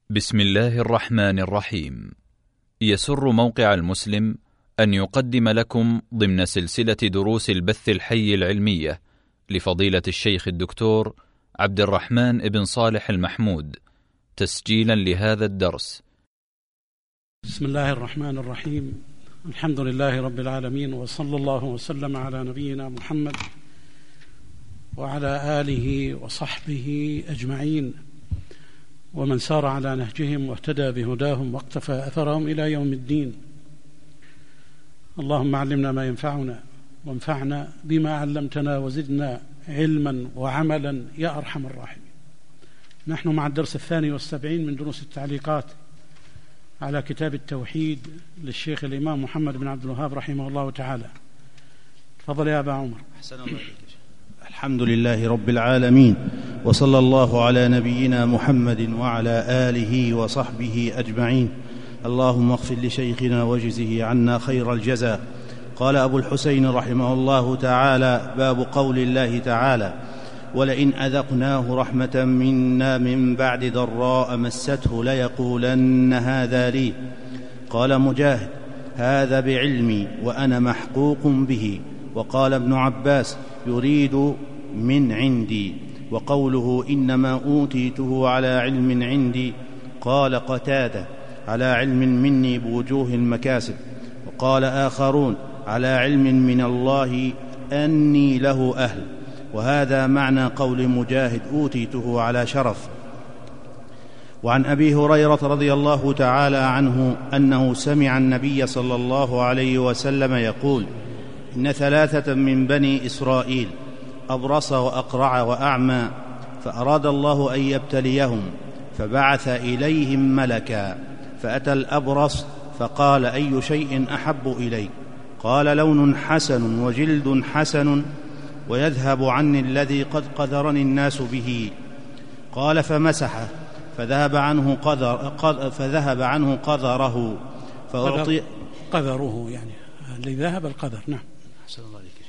بسم الله الرحمن الرحيم. يسر موقع المسلم أن يقدم لكم ضمن سلسلة دروس البث الحي العلمية لفضيلة الشيخ الدكتور عبد الرحمن بن صالح المحمود تسجيلا لهذا الدرس. بسم الله الرحمن الرحيم. الحمد لله رب العالمين، وصلى الله وسلم على نبينا محمد وعلى آله وصحبه أجمعين، ومن سار على نهجهم واهتدى بهداهم واقتفى أثرهم إلى يوم الدين. اللهم علمنا ما ينفعنا وانفعنا بما علمتنا وزدنا علما وعملا يا أرحم الراحمين. نحن مع الدرس 72 من دروس التعليقات على كتاب التوحيد للشيخ الإمام محمد بن عبد الوهاب رحمه الله تعالى. تفضل يا أبا عمر. أحسن الله إليك. الحمد لله رب العالمين، وصلى الله على نبينا محمد وعلى آله وصحبه أجمعين. اللهم اغفر لشيخنا واجزه عنا خير الجزاء. قال أبو الحسين رحمه الله تعالى: باب قول الله تعالى: ولئن أذقناه رحمة منا من بعد ضراء مسته ليقولن هذا لي. قال مجاهد: هذا بعلمي وأنا محقوق به. وقال ابن عباس: يريد من عندي. وقوله إنما أوتيته على علم عندي، قال قتادة: على علم مني بوجوه المكاسب. وقال آخرون: على علم من الله أني له أهل. وهذا معنى قول مجاهد: أوتيته على شرف. وعن أبي هريرة رضي الله تعالى عنه أنه سمع النبي صلى الله عليه وسلم يقول: إن 3 من بني إسرائيل أبرص وأقرع وأعمى، فأراد الله أن يبتليهم فبعث إليهم ملكا، فأتى الأبرص فقال: أي شيء أحب إليك؟ قال: لون حسن وجلد حسن ويذهب عني الذي قد قذرني الناس به. قال: فمسحه فذهب عنه قذره فأعطي قذره، يعني اللي ذهب القذر. نعم. أحسن الله عليك.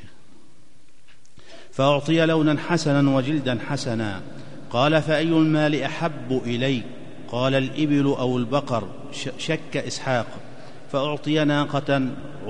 فأعطي لونا حسنا وجلدا حسنا. قال: فأي المال أحب إليك؟ قال: الإبل أو البقر. شك إسحاق. فأعطي ناقة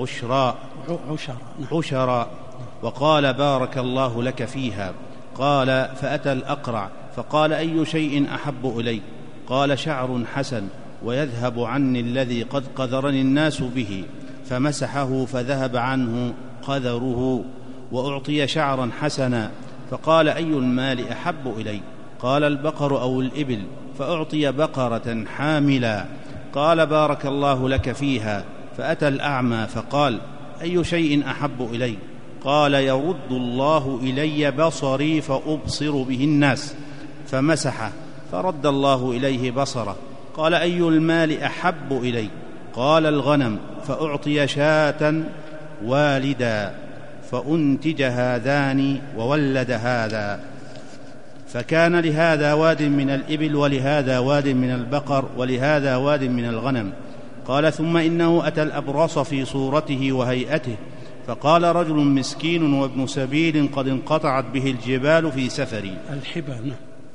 عشراء. وقال: بارك الله لك فيها. قال: فأتى الأقرع فقال: أي شيء أحب إليك؟ قال: شعر حسن ويذهب عني الذي قد قذرني الناس به. فمسحه فذهب عنه قذره. وأعطي شعرا حسنا. فقال: أي المال أحب إليك؟ قال: البقر أو الإبل. فأعطي بقرة حاملا. قال: بارك الله لك فيها. فأتى الأعمى فقال: أي شيء أحب إليك؟ قال: يرد الله إلي بصري فأبصر به الناس. فمسحه فرد الله إليه بصره. قال: أي المال أحب إليك؟ قال: الغنم. فأعطي شاة والدا، فأنتج هذان وولد هذا. فكان لهذا واد من الإبل، ولهذا واد من البقر، ولهذا واد من الغنم. قال: ثم إنه أتى الأبرص في صورته وهيئته، فقال: رجل مسكين وابن سبيل قد انقطعت به الجبال في سفري. الحبال.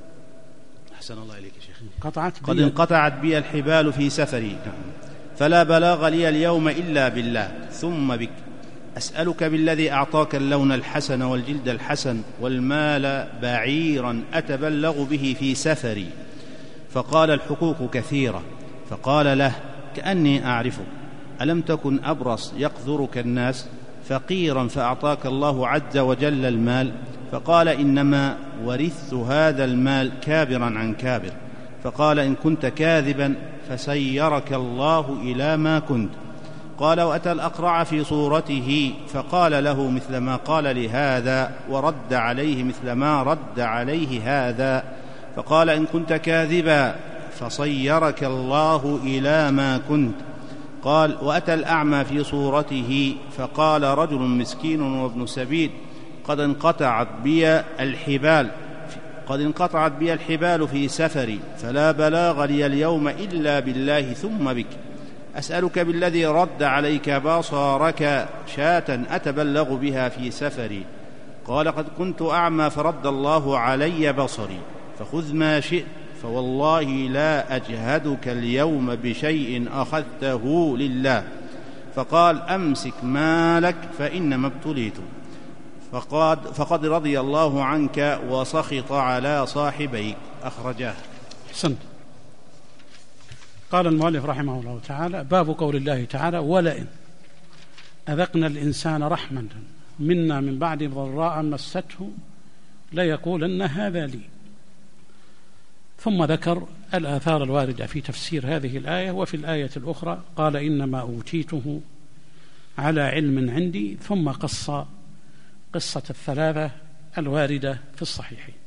أحسن الله إليك يا شيخ. قد انقطعت بي الحبال في سفري، فلا بلاغ لي اليوم إلا بالله ثم بك. أسألك بالذي أعطاك اللون الحسن والجلد الحسن والمال بعيرا أتبلغ به في سفري. فقال: الحقوق كثيرة. فقال له: كأني أعرفك. ألم تكن أبرص يقذرك الناس فقيرا فأعطاك الله عز وجل المال؟ فقال: إنما ورثت هذا المال كابرا عن كابر. فقال: إن كنت كاذبا فسيرك الله إلى ما كنت. قال: وأتى الأقرع في صورته فقال له مثل ما قال لهذا، ورد عليه مثل ما رد عليه هذا. فقال: إن كنت كاذبا فصيرك الله إلى ما كنت. قال: وأتى الأعمى في صورته فقال: رجل مسكين وابن سبيل قد انقطعت بي الحبال في سفري، فلا بلاغ لي اليوم إلا بالله ثم بك. أسألك بالذي رد عليك بصرك شاة أتبلغ بها في سفري. قال: قد كنت أعمى فرد الله علي بصري، فخذ ما شئت. فوالله لا أجهدك اليوم بشيء أخذته لله. فقال: أمسك مالك فإنما ابتليت. فقد رضي الله عنك وسخط على صاحبيك. أخرجاه. أحسنت. قال المؤلف رحمه الله تعالى: باب قول الله تعالى: ولئن أذقنا الإنسان رحمة منا من بعد ضراء مسته ليقولن هذا لي. ثم ذكر الآثار الواردة في تفسير هذه الآية. وفي الآية الأخرى قال: إنما أوتيته على علم عندي. ثم قص قصة الثلاثة الواردة في الصحيحين.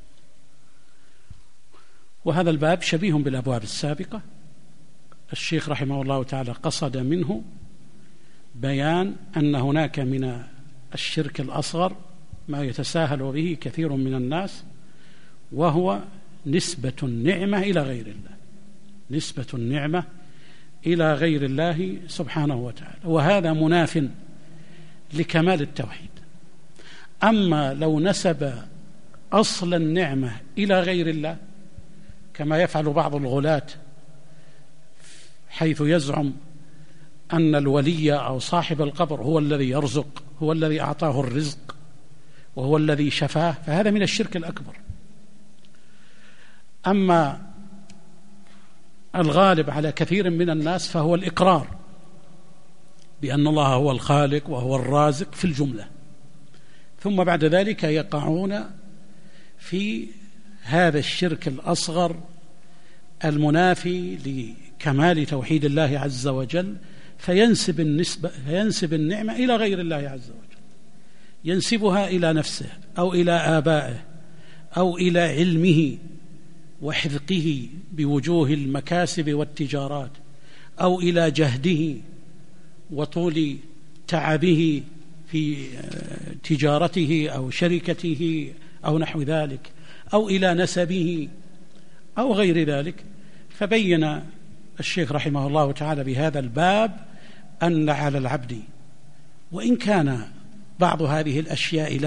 وهذا الباب شبيه بالأبواب السابقة. الشيخ رحمه الله تعالى قصد منه بيان أن هناك من الشرك الأصغر ما يتساهل به كثير من الناس، وهو نسبة النعمة إلى غير الله، نسبة النعمة إلى غير الله سبحانه وتعالى، وهذا مناف لكمال التوحيد. أما لو نسب أصل النعمة إلى غير الله كما يفعل بعض الغلاة، حيث يزعم أن الولي أو صاحب القبر هو الذي يرزق، هو الذي أعطاه الرزق، وهو الذي شفاه، فهذا من الشرك الأكبر. أما الغالب على كثير من الناس فهو الإقرار بأن الله هو الخالق وهو الرازق في الجملة، ثم بعد ذلك يقعون في هذا الشرك الأصغر المنافي لكمال توحيد الله عز وجل، فينسب النعمة إلى غير الله عز وجل، ينسبها إلى نفسه أو إلى آبائه أو إلى علمه وحذقه بوجوه المكاسب والتجارات، أو إلى جهده وطول تعبه في تجارته أو شركته أو نحو ذلك، أو إلى نسبه أو غير ذلك. فبين الشيخ رحمه الله تعالى بهذا الباب أن على العبد، وإن كان بعض هذه الأشياء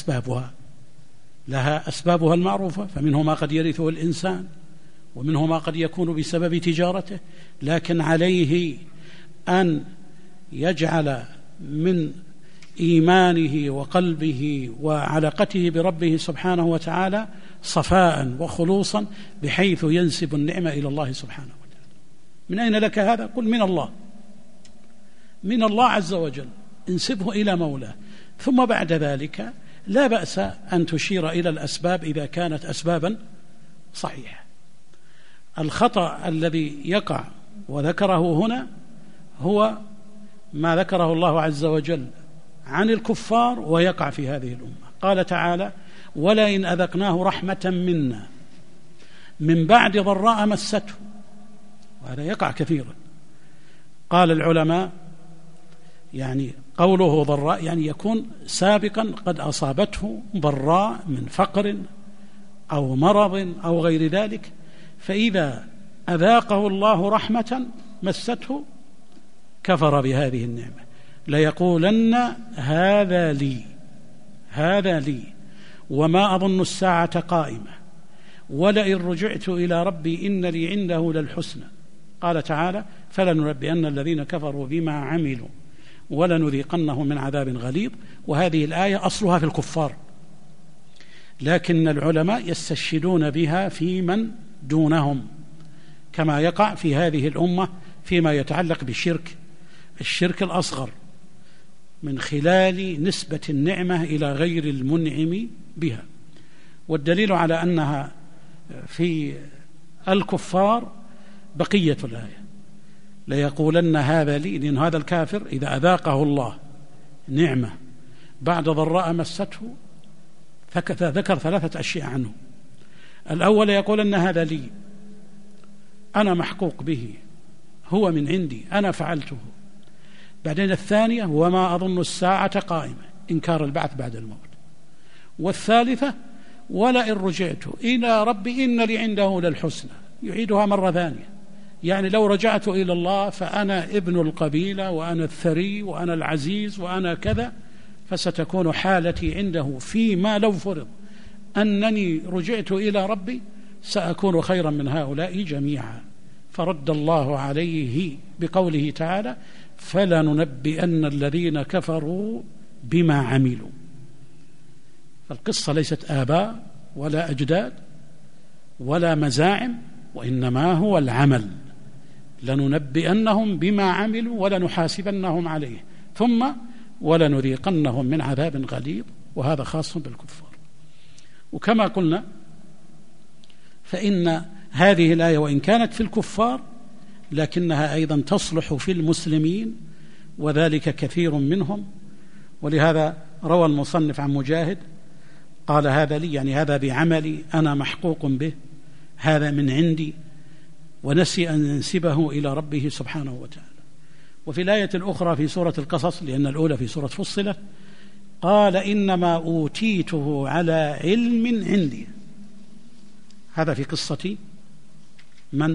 لها أسبابها المعروفة، فمنه ما قد يرثه الإنسان، ومنه ما قد يكون بسبب تجارته، لكن عليه أن يجعل من إيمانه وقلبه وعلاقته بربه سبحانه وتعالى صفاء وخلوصا، بحيث ينسب النعمة إلى الله سبحانه وتعالى. من أين لك هذا؟ قل من الله، من الله عز وجل، انسبه إلى مولاه. ثم بعد ذلك لا بأس أن تشير إلى الأسباب إذا كانت أسبابا صحيحة. الخطأ الذي يقع وذكره هنا هو ما ذكره الله عز وجل عن الكفار ويقع في هذه الأمة. قال تعالى: ولئن أذقناه رحمة منا من بعد ضراء مسته، وهذا يقع كثيرا. قال العلماء يعني قوله ضراء يعني يكون سابقا قد أصابته ضراء من فقر أو مرض أو غير ذلك، فإذا أذاقه الله رحمة مسته كفر بهذه النعمة، ليقولن هذا لي، هذا لي، وما أظن الساعة قائمة، ولئن رجعت إلى ربي إن لي عنده للحسنى. قال تعالى: فلننبئن الذين كفروا بما عملوا ولنذيقنهم من عذاب غليظ. وهذه الآية أصلها في الكفار، لكن العلماء يستشهدون بها في من دونهم، كما يقع في هذه الأمة فيما يتعلق الشرك الأصغر، من خلال نسبة النعمة إلى غير المنعم بها. والدليل على أنها في الكفار بقية الآية: ليقولن هذا لي، لأن هذا الكافر إذا أذاقه الله نعمة بعد ضراء مسته ذكر 3 أشياء عنه. الأول يقولن هذا لي، أنا محقوق به، هو من عندي، أنا فعلته. بعدين الثانية: وما أظن الساعة قائمة، إنكار البعث بعد الموت. والثالثة: ولئن رجعت إلى ربي إن لي عنده للحسنى، يعيدها مرة ثانية، يعني لو رجعت إلى الله فأنا ابن القبيلة وأنا الثري وأنا العزيز وأنا كذا، فستكون حالتي عنده فيما لو فرض أنني رجعت إلى ربي سأكون خيرا من هؤلاء جميعا. فرد الله عليه بقوله تعالى: فلننبئن الذين كفروا بما عملوا. فالقصة ليست آباء ولا أجداد ولا مزاعم، وإنما هو العمل. لننبئنهم بما عملوا ولنحاسبنهم عليه، ثم ولنذيقنهم من عذاب غليظ، وهذا خاص بالكفار. وكما قلنا فإن هذه الآية وإن كانت في الكفار لكنها أيضا تصلح في المسلمين، وذلك كثير منهم. ولهذا روى المصنف عن مجاهد قال: هذا لي، يعني هذا بعملي، أنا محقوق به، هذا من عندي، ونسي أن ينسبه إلى ربه سبحانه وتعالى. وفي الآية الأخرى في سورة القصص، لأن الأولى في سورة فصلت، قال: إنما أوتيته على علم عندي. هذا في قصة من؟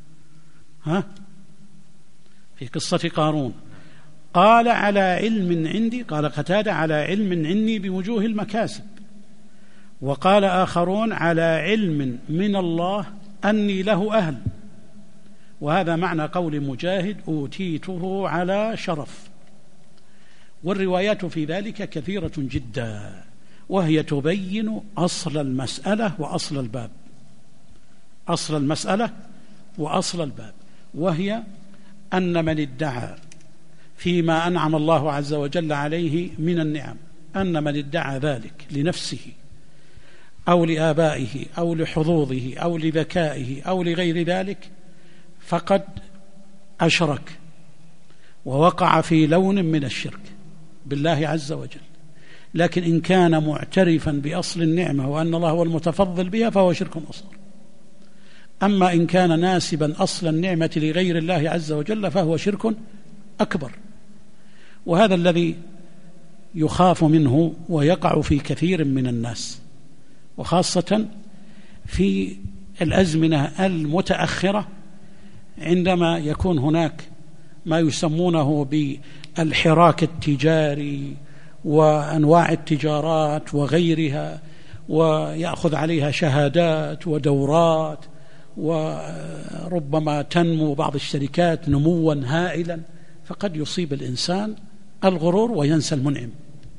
في قصة قارون. قال: على علم عندي، قال قتادة: على علم عندي بوجوه المكاسب. وقال آخرون: على علم من الله أني له أهل. وهذا معنى قول مجاهد: أوتيته على شرف. والروايات في ذلك كثيرة جدا، وهي تبين أصل المسألة وأصل الباب. أصل المسألة وأصل الباب، وهي أن من ادعى فيما أنعم الله عز وجل عليه من النعم، أن من ادعى ذلك لنفسه أو لآبائه أو لحظوظه أو لذكائه أو لغير ذلك، فقد أشرك ووقع في لون من الشرك بالله عز وجل. لكن إن كان معترفا بأصل النعمة وأن الله هو المتفضل بها فهو شرك أصغر. أما إن كان ناسبا أصل النعمة لغير الله عز وجل فهو شرك أكبر. وهذا الذي يخاف منه ويقع في كثير من الناس، وخاصة في الأزمنة المتأخرة، عندما يكون هناك ما يسمونه بالحراك التجاري وأنواع التجارات وغيرها، ويأخذ عليها شهادات ودورات، وربما تنمو بعض الشركات نموا هائلا، فقد يصيب الإنسان الغرور وينسى المنعم.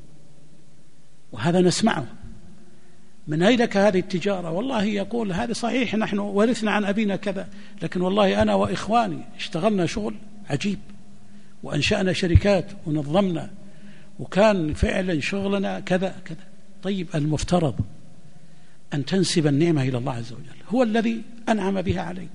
وهذا نسمعه: من أين لك هذه التجارة؟ والله يقول: هذا صحيح، نحن ورثنا عن أبينا كذا، لكن والله أنا وإخواني اشتغلنا شغل عجيب وأنشأنا شركات ونظمنا، وكان فعلا شغلنا كذا كذا. طيب، المفترض أن تنسب النعمة إلى الله عز وجل، هو الذي أنعم بها عليك،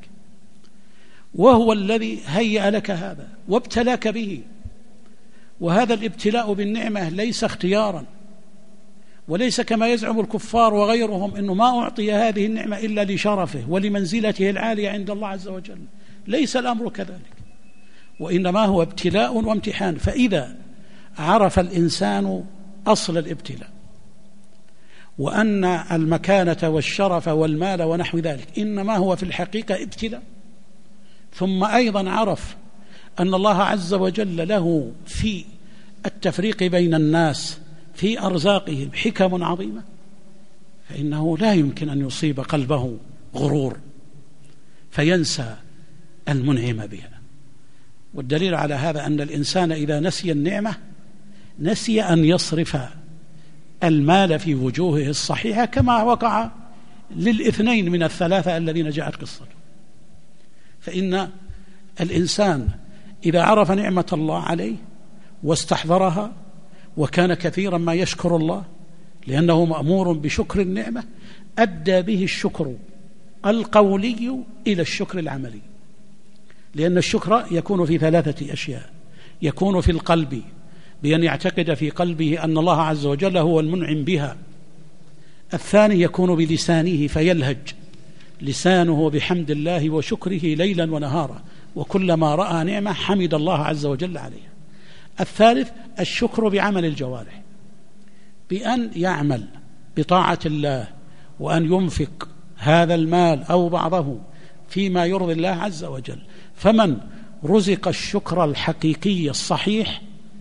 وهو الذي هيأ لك هذا وابتلاك به. وهذا الابتلاء بالنعمة ليس اختيارا، وليس كما يزعم الكفار وغيرهم إنه ما أعطي هذه النعمة إلا لشرفه ولمنزلته العالية عند الله عز وجل. ليس الأمر كذلك، وإنما هو ابتلاء وامتحان. فإذا عرف الإنسان أصل الابتلاء، وأن المكانة والشرف والمال ونحو ذلك إنما هو في الحقيقة ابتلاء، ثم أيضا عرف أن الله عز وجل له في التفريق بين الناس في أرزاقهم حكم عظيمة، فإنه لا يمكن أن يصيب قلبه غرور فينسى المنعم بها. والدليل على هذا أن الإنسان إذا نسي النعمة نسي أن يصرف المال في وجوهه الصحيحة، كما وقع للاثنين من الثلاثة الذين جاءت قصته. فإن الإنسان إذا عرف نعمة الله عليه واستحضرها وكان كثيرا ما يشكر الله لأنه مأمور بشكر النعمة، أدى به الشكر القولي إلى الشكر العملي. لأن الشكر يكون في ثلاثة أشياء: يكون في القلب بأن يعتقد في قلبه أن الله عز وجل هو المنعم بها. الثاني يكون بلسانه فيلهج لسانه بحمد الله وشكره ليلا ونهارا، وكلما رأى نعمة حمد الله عز وجل عليها. الثالث الشكر بعمل الجوارح، بأن يعمل بطاعة الله وأن ينفق هذا المال أو بعضه فيما يرضي الله عز وجل. فمن رزق الشكر الحقيقي الصحيح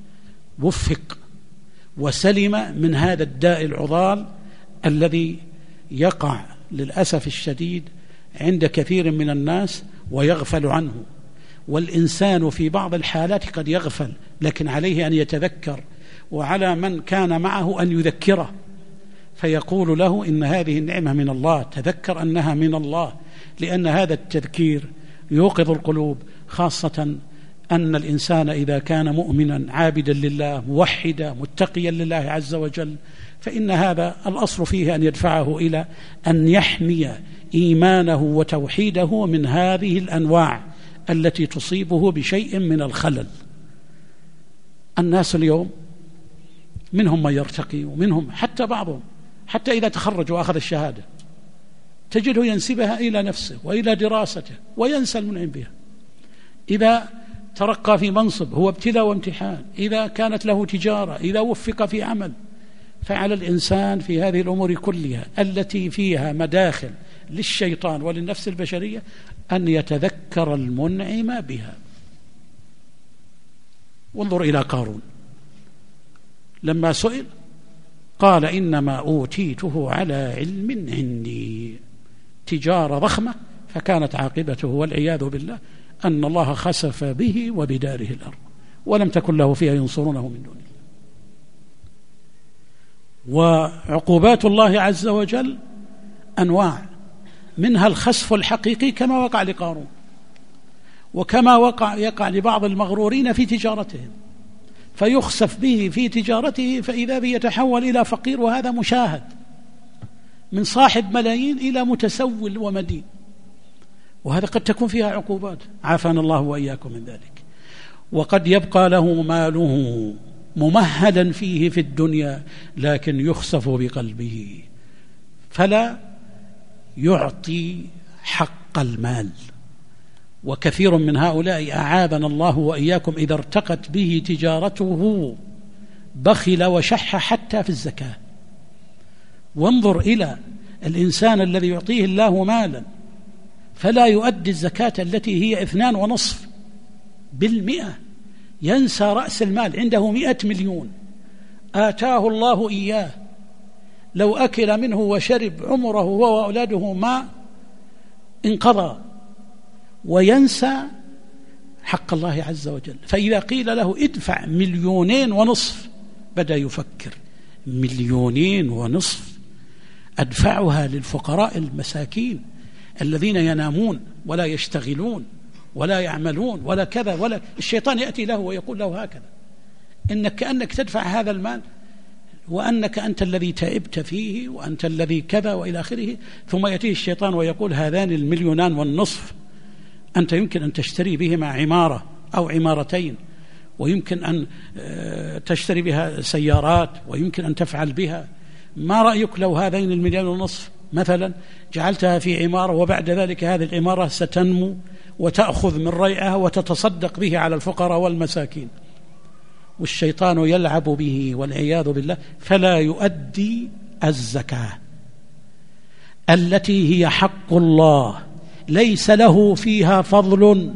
وفق وسلم من هذا الداء العضال الذي يقع للأسف الشديد عند كثير من الناس ويغفل عنه، والإنسان في بعض الحالات قد يغفل، لكن عليه أن يتذكر، وعلى من كان معه أن يذكره فيقول له إن هذه النعمة من الله، تذكر أنها من الله، لأن هذا التذكير يوقظ القلوب، خاصة أن الإنسان إذا كان مؤمنا عابدا لله موحدا متقيا لله عز وجل، فإن هذا الأصل فيه أن يدفعه إلى أن يحمي إيمانه وتوحيده من هذه الأنواع التي تصيبه بشيء من الخلل. الناس اليوم منهم من يرتقي، ومنهم حتى بعضهم حتى إذا تخرج وأخذ الشهادة تجده ينسبها إلى نفسه وإلى دراسته وينسى المنعم بها. إذا ترقى في منصب هو ابتلاء وامتحان، إذا كانت له تجارة، إذا وفق في عمل، فعلى الإنسان في هذه الأمور كلها التي فيها مداخل للشيطان وللنفس البشرية أن يتذكر المنعم بها. وانظر إلى قارون لما سئل قال إنما أوتيته على علم عندي، تجارة ضخمة فكانت عاقبته والعياذ بالله أن الله خسف به وبداره الأرض ولم تكن له فيها ينصرونه من دونه. وعقوبات الله عز وجل أنواع، منها الخسف الحقيقي كما وقع لقارون، وكما يقع لبعض المغرورين في تجارتهم فيخسف به في تجارته فإذا به يتحول إلى فقير، وهذا مشاهد، من صاحب ملايين إلى متسول ومدين، وهذا قد تكون فيها عقوبات، عافانا الله وإياكم من ذلك. وقد يبقى له ماله ممهدا فيه في الدنيا لكن يخسف بقلبه فلا يعطي حق المال. وكثير من هؤلاء أعاذنا الله وإياكم إذا ارتقت به تجارته بخل وشح حتى في الزكاة. وانظر إلى الإنسان الذي يعطيه الله مالا فلا يؤدي الزكاة التي هي 2.5%، ينسى رأس المال، عنده 100 مليون آتاه الله إياه، لو أكل منه وشرب عمره هو وأولاده ما انقضى، وينسى حق الله عز وجل. فإذا قيل له ادفع 2.5 مليون بدأ يفكر 2.5 مليون أدفعها للفقراء المساكين الذين ينامون ولا يشتغلون ولا يعملون ولا كذا ولا، الشيطان يأتي له ويقول له هكذا إنك كأنك تدفع هذا المال وأنك أنت الذي تعبت فيه وأنت الذي كذا وإلى آخره، ثم يأتيه الشيطان ويقول هذان 1.5 مليون أنت يمكن أن تشتري بهما عمارة أو عمارتين، ويمكن أن تشتري بها سيارات، ويمكن أن تفعل بها. ما رأيك لو هذين 1.5 مليون مثلا جعلتها في عمارة، وبعد ذلك هذه العمارة ستنمو وتأخذ من ريعها وتتصدق به على الفقراء والمساكين؟ والشيطان يلعب به والعياذ بالله، فلا يؤدي الزكاة التي هي حق الله، ليس له فيها فضل،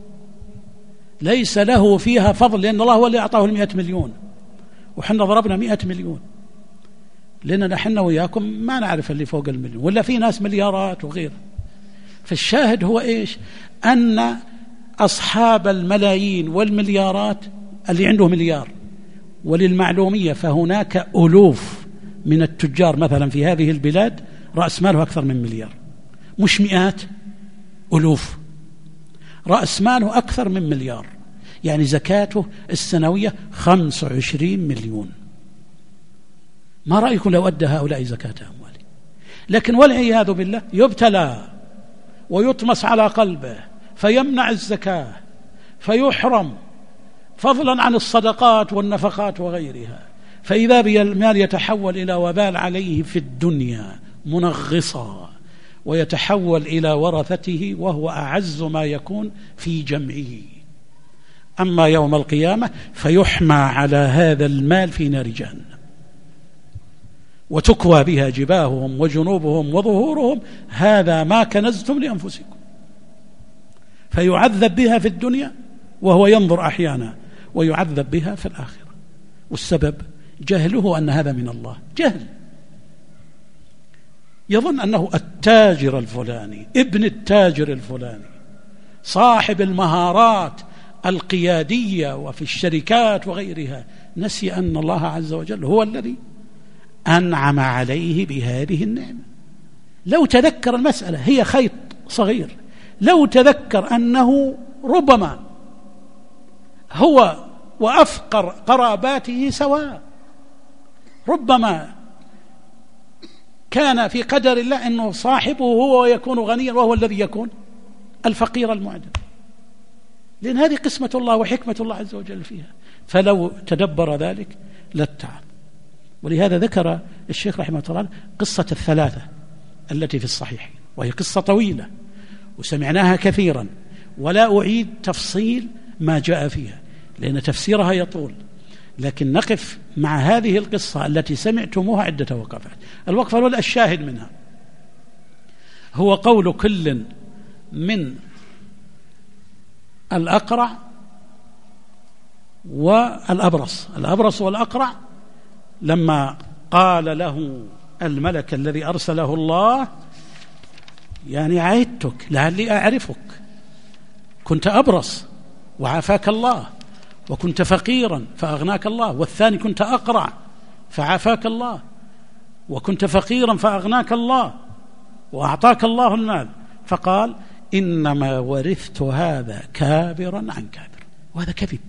ليس له فيها فضل، لأن الله هو اللي أعطاه 100 مليون، وحنا ضربنا 100 مليون، لأننا حنا وياكم ما نعرف اللي فوق 1 مليون، ولا في ناس مليارات وغيره. فالشاهد هو إيش؟ أن أصحاب الملايين والمليارات اللي عنده مليار، وللمعلومية فهناك ألوف من التجار مثلا في هذه البلاد رأس ماله أكثر من 1 مليار، مش مئات، ألوف، رأس ماله أكثر من 1 مليار، يعني زكاته السنوية 25 مليون. ما رأيكم لو أدى هؤلاء زكاة أمواله؟ لكن والعياذ بالله يبتلى ويطمس على قلبه فيمنع الزكاة فيحرم، فضلا عن الصدقات والنفقات وغيرها، فإذا بالمال يتحول إلى وبال عليه في الدنيا منغصا، ويتحول إلى ورثته وهو أعز ما يكون في جمعه. أما يوم القيامة فيحمى على هذا المال في نار جهنم، وتكوى بها جباههم وجنوبهم وظهورهم، هذا ما كنزتم لأنفسكم، فيعذب بها في الدنيا وهو ينظر أحيانا، ويعذب بها في الآخرة. والسبب جهله أن هذا من الله، جهل. يظن أنه التاجر الفلاني، ابن التاجر الفلاني، صاحب المهارات القيادية وفي الشركات وغيرها، نسي أن الله عز وجل هو الذي أنعم عليه بهذه النعمة. لو تذكر المسألة هي خيط صغير، لو تذكر أنه ربما هو وأفقر قراباته سواء، ربما كان في قدر الله أنه صاحبه هو يكون غنيا وهو الذي يكون الفقير المعدم، لأن هذه قسمة الله وحكمة الله عز وجل فيها. فلو تدبر ذلك لاتعظ. ولهذا ذكر الشيخ رحمه الله قصة الثلاثة التي في الصحيح، وهي قصة طويلة وسمعناها كثيرا، ولا أعيد تفصيل ما جاء فيها لأن تفسيرها يطول، لكن نقف مع هذه القصة التي سمعتموها عدة وقفات. الوقفة الأولى الشاهد منها هو قول كل من الأقرع الأبرص والأقرع لما قال له الملك الذي أرسله الله: يعني عهدتك لعلي أعرفك، كنت أبرص وعافاك الله، وكنت فقيرا فأغناك الله، والثاني كنت أقرع فعافاك الله، وكنت فقيرا فأغناك الله وأعطاك الله المال. فقال: إنما ورثت هذا كابرا عن كابر. وهذا كذب.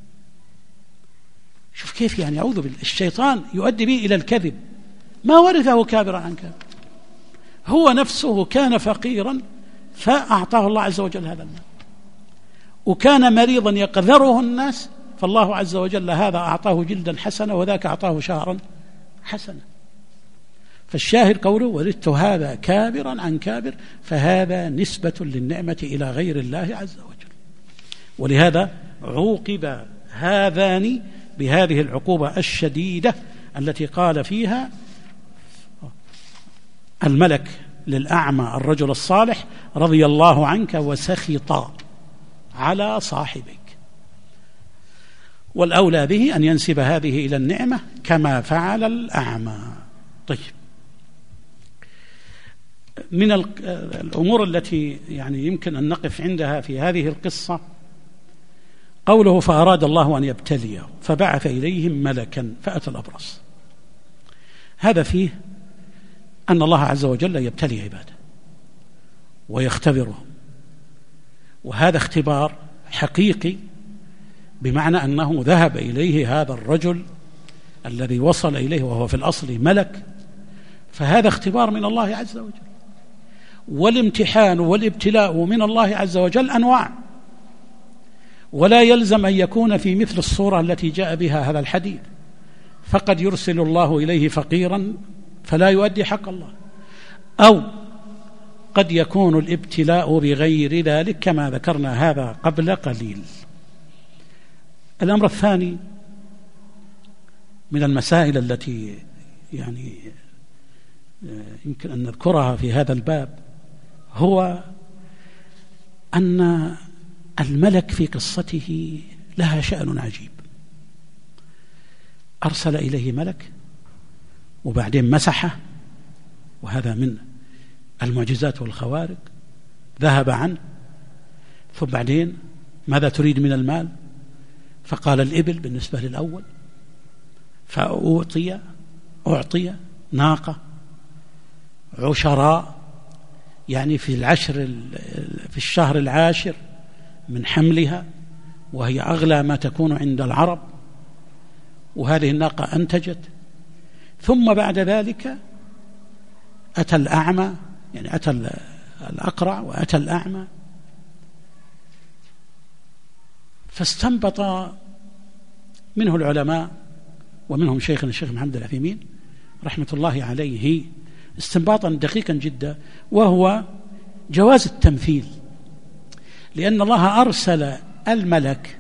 شوف كيف يعني، أعوذ بالله، الشيطان يؤدي به إلى الكذب. ما ورثه كابرا عن كابر، هو نفسه كان فقيرا فأعطاه الله عز وجل هذا المال، وكان مريضا يقذره الناس فالله عز وجل هذا أعطاه جلدا حسنا وذاك أعطاه شهرا حسنا. فالشاهد قوله: ورثت هذا كابرا عن كابر، فهذا نسبة للنعمة إلى غير الله عز وجل. ولهذا عوقب هذان بهذه العقوبة الشديدة التي قال فيها الملك للأعمى الرجل الصالح: رضي الله عنك وسخط على صاحبك. والأولى به أن ينسب هذه إلى النعمة كما فعل الأعمى. طيب، من الأمور التي يعني يمكن أن نقف عندها في هذه القصة قوله: فأراد الله أن يبتليه فبعث إليهم ملكا فأتى الأبرص. هذا فيه أن الله عز وجل يبتلي عباده ويختبرهم، وهذا اختبار حقيقي، بمعنى أنه ذهب إليه هذا الرجل الذي وصل إليه وهو في الأصل ملك، فهذا اختبار من الله عز وجل. والامتحان والابتلاء من الله عز وجل أنواع، ولا يلزم أن يكون في مثل الصورة التي جاء بها هذا الحديث، فقد يرسل الله إليه فقيرا فلا يؤدي حق الله، أو قد يكون الابتلاء بغير ذلك كما ذكرنا هذا قبل قليل. الأمر الثاني من المسائل التي يعني يمكن أن نذكرها في هذا الباب هو أن الملك في قصته لها شأن عجيب. أرسل إليه ملك وبعدين مسحه، وهذا من المعجزات والخوارق، ذهب عنه، ثم بعدين ماذا تريد من المال؟ فقال الإبل بالنسبة للأول، فأعطي ناقة عشراء، يعني في الشهر العاشر من حملها، وهي أغلى ما تكون عند العرب، وهذه الناقة أنتجت. ثم بعد ذلك أتى الأعمى، يعني أتى الأقرع وأتى الأعمى، فاستنبط منه العلماء ومنهم شيخنا الشيخ محمد العثيمين رحمة الله عليه استنباطا دقيقا جدا، وهو جواز التمثيل، لأن الله أرسل الملك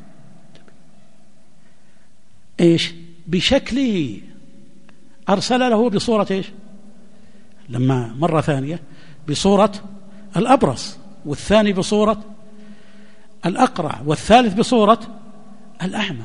بشكله، أرسل له بصورة لما مرة ثانية بصورة الأبرص، والثاني بصورة الأقرع، والثالث بصورة الأعمى،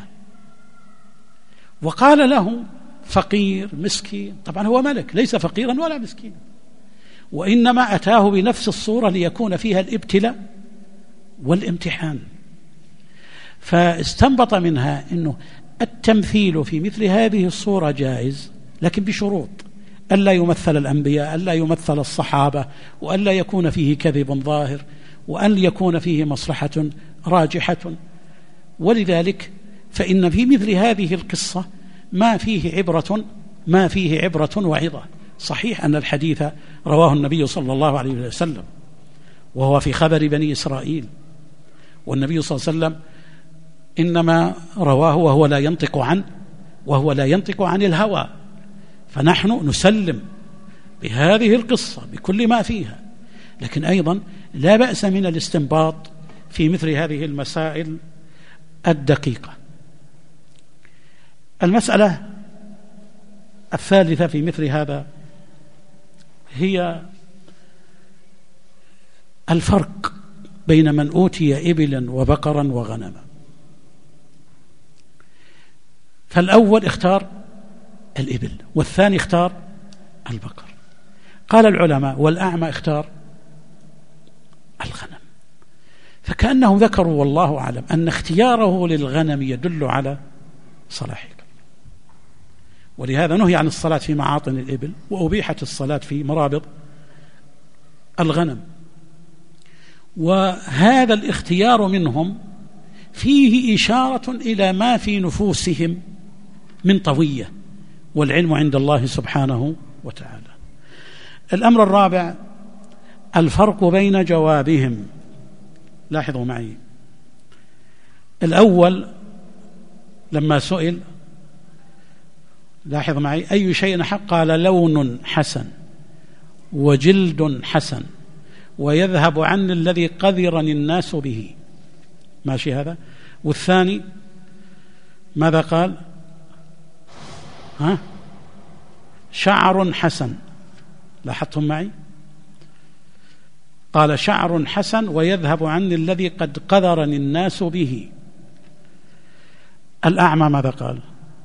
وقال له فقير مسكين. طبعا هو ملك ليس فقيرا ولا مسكينا، وإنما أتاه بنفس الصورة ليكون فيها الابتلاء والامتحان. فاستنبط منها أنه التمثيل في مثل هذه الصورة جائز، لكن بشروط: ألا يمثل الأنبياء، ألا يمثل الصحابة، وألا يكون فيه كذب ظاهر، وأن يكون فيه مصلحة راجحة. ولذلك فإن في مثل هذه القصة ما فيه عبرة وعظة. صحيح أن الحديث رواه النبي صلى الله عليه وسلم وهو في خبر بني إسرائيل، والنبي صلى الله عليه وسلم إنما رواه وهو لا ينطق عن الهوى، فنحن نسلم بهذه القصة بكل ما فيها، لكن أيضا لا بأس من الاستنباط في مثل هذه المسائل الدقيقة. المسألة الثالثة في مثل هذا هي الفرق بين من أوتي إبلا وبقرا وغنما. فالأول اختار الإبل والثاني اختار البقر. قال العلماء: والأعمى اختار الغنم. فكأنهم ذكروا والله أعلم أن اختياره للغنم يدل على صلاحه، ولهذا نهي عن الصلاة في معاطن الإبل وأبيحت الصلاة في مرابض الغنم. وهذا الاختيار منهم فيه إشارة إلى ما في نفوسهم من طوية، والعلم عند الله سبحانه وتعالى. الأمر الرابع الفرق بين جوابهم. لاحظوا معي، الأول لما سئل، لاحظ معي، أي شيء حق؟ قال: لون حسن وجلد حسن ويذهب عني الذي قذرني الناس به. ماشي هذا. والثاني ماذا قال؟ شعر حسن. لاحظتم معي؟ قال: شعر حسن ويذهب عني الذي قد قذرني الناس به. الأعمى ماذا قال؟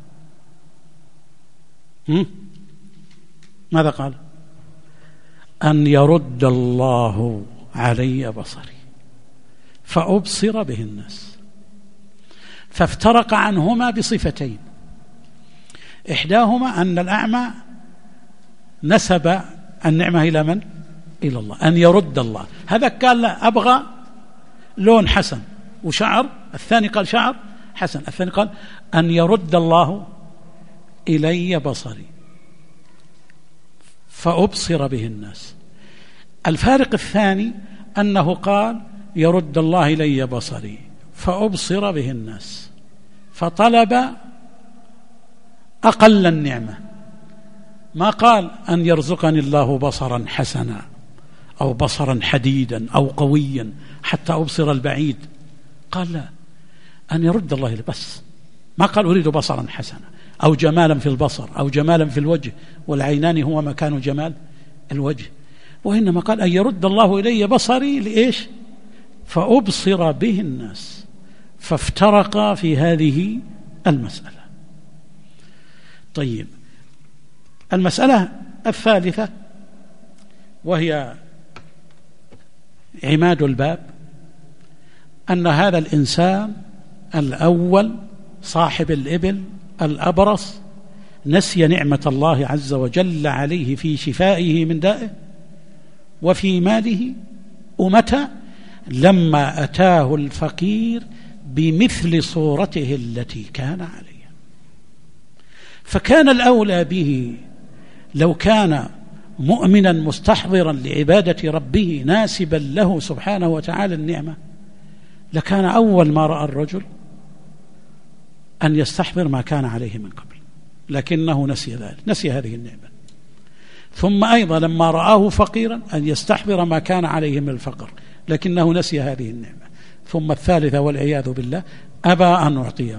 ماذا قال؟ أن يرد الله علي بصري فأبصر به الناس. فافترق عنهما بصفتين: إحداهما أن الأعمى نسب النعمة إلى من؟ إلى الله، أن يرد الله. هذا قال: لا، أبغى لون حسن وشعر. الثاني قال شعر حسن، الثاني قال أن يرد الله إلي بصري فأبصر به الناس. الفارق الثاني أنه قال يرد الله إلي بصري فأبصر به الناس، فطلب أقل النعمة. ما قال أن يرزقني الله بصرا حسنا أو بصرا حديدا أو قويا حتى أبصر البعيد. قال لا، أن يرد الله إلي بس. ما قال أريد بصرا حسنا أو جمالا في البصر أو جمالا في الوجه، والعينان هو مكان جمال الوجه، وإنما قال أن يرد الله إلي بصري لإيش؟ فأبصر به الناس. فافترقا في هذه المسألة. طيب، المسألة الثالثة وهي عماد الباب، أن هذا الإنسان الأول صاحب الإبل الأبرص نسي نعمة الله عز وجل عليه في شفائه من دائه وفي ماله. ومتى؟ لما أتاه الفقير بمثل صورته التي كان عليها. فكان الأولى به لو كان مؤمنا مستحضرا لعبادة ربه ناسبا له سبحانه وتعالى النعمة، لكان أول ما رأى الرجل أن يستحضر ما كان عليه من قبل، لكنه نسي ذلك، نسي هذه النعمة. ثم أيضا لما رآه فقيرا أن يستحضر ما كان عليه من الفقر، لكنه نسي هذه النعمة. ثم الثالثة والعياذ بالله أبى أن أعطيه.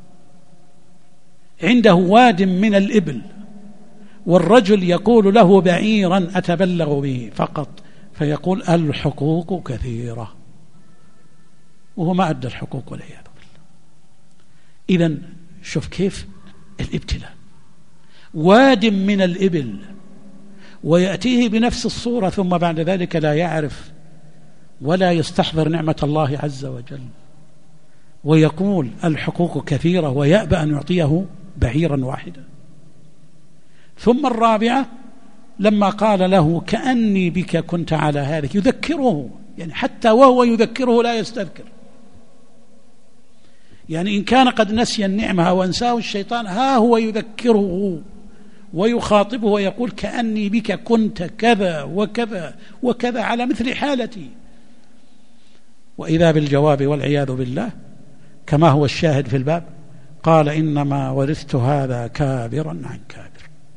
عنده واد من الإبل والرجل يقول له بعيرا أتبلغ به فقط، فيقول الحقوق كثيرة، وهو ما أدى الحقوق والعياذ بالله. إذن شوف كيف الابتلاء، واد من الإبل ويأتيه بنفس الصورة ثم بعد ذلك لا يعرف ولا يستحضر نعمة الله عز وجل، ويقول الحقوق كثيرة ويأبى أن يعطيه بعيرا واحدا. ثم الرابعة لما قال له كأني بك كنت على هذا، يذكره، يعني حتى وهو يذكره لا يستذكر، يعني إن كان قد نسي النعمة وانساه الشيطان ها هو يذكره ويخاطبه ويقول كأني بك كنت كذا وكذا وكذا على مثل حالتي. وإذا بالجواب والعياذ بالله كما هو الشاهد في الباب، قال إنما ورثت هذا كابرا عن كابر،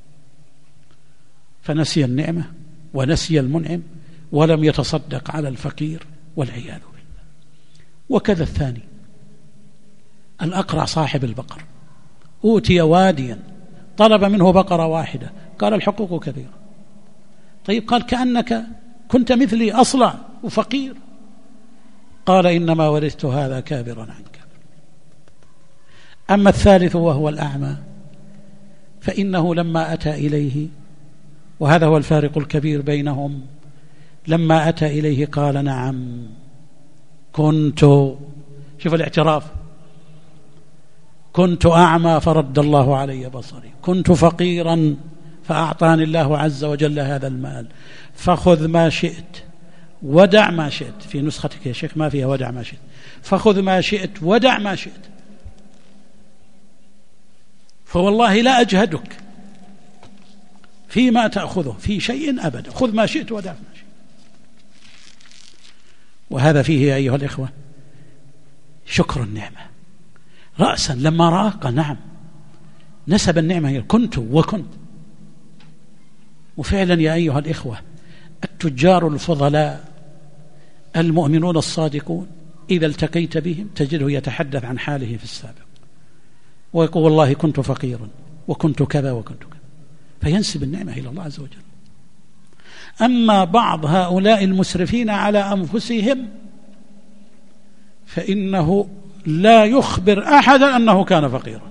فنسي النعمة ونسي المنعم ولم يتصدق على الفقير والعياذ بالله. وكذا الثاني الأقرع صاحب البقر، أوتي واديا طلب منه بقرة واحدة، قال الحقوق كثيرة. طيب قال كأنك كنت مثلي أصلع وفقير، قال إنما ورثت هذا كابرا عن كابر. أما الثالث وهو الأعمى فإنه لما أتى إليه، وهذا هو الفارق الكبير بينهم، لما أتى إليه قال نعم كنت، شوف الاعتراف، كنت أعمى فرد الله علي بصري، كنت فقيرا فأعطاني الله عز وجل هذا المال، فخذ ما شئت ودع ما شئت. في نسختك يا شيخ ما فيها ودع ما شئت، فخذ ما شئت ودع ما شئت، فوالله لا أجهدك فيما تأخذه في شيء أبدا، خذ ما شئت ودع ما شئت. وهذا فيه أيها الإخوة شكر النعمة رأسا، لما رأى قال نعم، نسب النعمة هي كنت وكنت. وفعلا يا أيها الإخوة التجار الفضلاء المؤمنون الصادقون إذا التقيت بهم تجده يتحدث عن حاله في السابق ويقول والله كنت فقيرا وكنت كذا وكنت كذا، فينسب النعمة إلى الله عز وجل. أما بعض هؤلاء المسرفين على أنفسهم فإنه لا يخبر أحدا أنه كان فقيرا.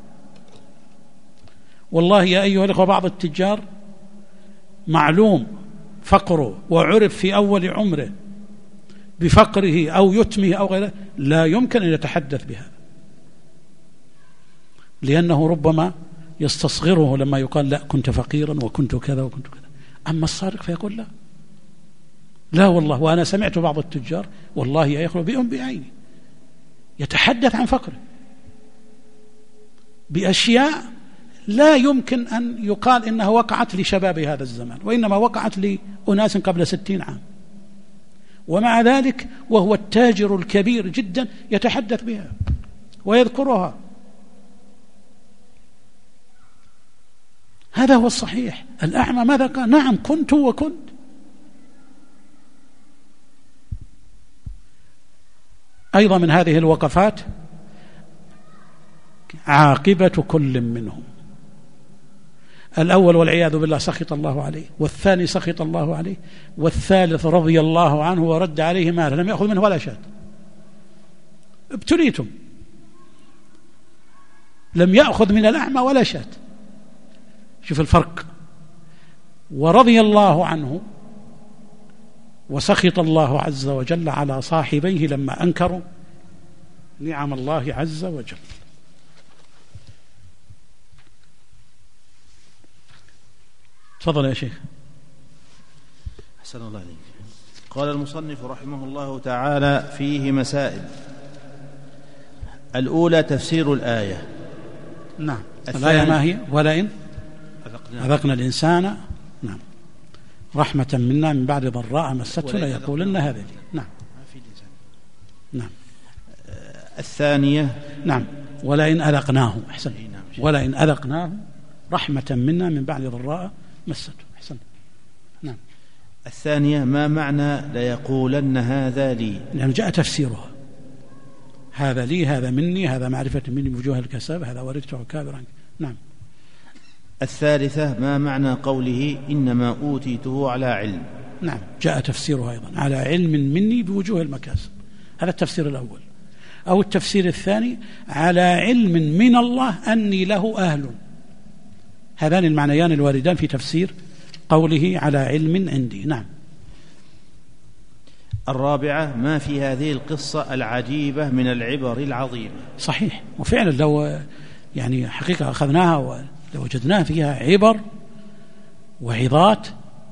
والله يا أيها الأخوة بعض التجار معلوم فقره وعرف في أول عمره بفقره أو يتمه أو غيره، لا يمكن أن يتحدث بهذا، لأنه ربما يستصغره لما يقال لا كنت فقيرا وكنت كذا وكنت كذا. أما الصادق فيقول لا والله. وأنا سمعت بعض التجار والله يا إخوة بعيني يتحدث عن فقره بأشياء لا يمكن أن يقال إنها وقعت لشباب هذا الزمان، وإنما وقعت لأناس قبل 60 عام، ومع ذلك وهو التاجر الكبير جدا يتحدث بها ويذكرها. هذا هو الصحيح. الأعمى ماذا قال؟ نعم كنت وكنت. أيضا من هذه الوقفات عاقبة كل منهم، الأول والعياذ بالله سخط الله عليه، والثاني سخط الله عليه، والثالث رضي الله عنه ورد عليه ماله لم يأخذ منه ولا شاة. ابتليتم، لم يأخذ من الأعمى ولا شاة. شوف الفرق. ورضي الله عنه وسخط الله عز وجل على صاحبيه لما أنكروا نعم الله عز وجل. تفضل يا شيخ. أحسن الله عليك. قال المصنف رحمه الله تعالى فيه مسائل. الأولى تفسير الآية. نعم. الآية ما هي؟ ولئن أذقنا الإنسان نعم رحمة منا من بعد ضراء مسته ليقولن هذه. نعم. نعم. الثانية نعم ولئن أذقناه. أحسن. ولئن أذقناه رحمة منا من بعد ضراء مسته. أحسن. نعم. الثانية ما معنى ليقولن هذا لي؟ يعني جاء تفسيرها، هذا لي، هذا مني، هذا معرفة مني بوجوه الكسب، هذا ورثته كابرا. نعم. الثالثة ما معنى قوله إنما أوتيته على علم؟ نعم جاء تفسيرها أيضا على علم مني بوجوه المكاسب، هذا التفسير الأول. أو التفسير الثاني على علم من الله أني له أهل. هذان المعنيان الواردان في تفسير قوله على علم عندي. نعم. الرابعة: ما في هذه القصة العجيبة من العبر العظيمة. صحيح، وفعلا لو يعني حقيقة أخذناها ولوجدناها فيها عبر وعظات.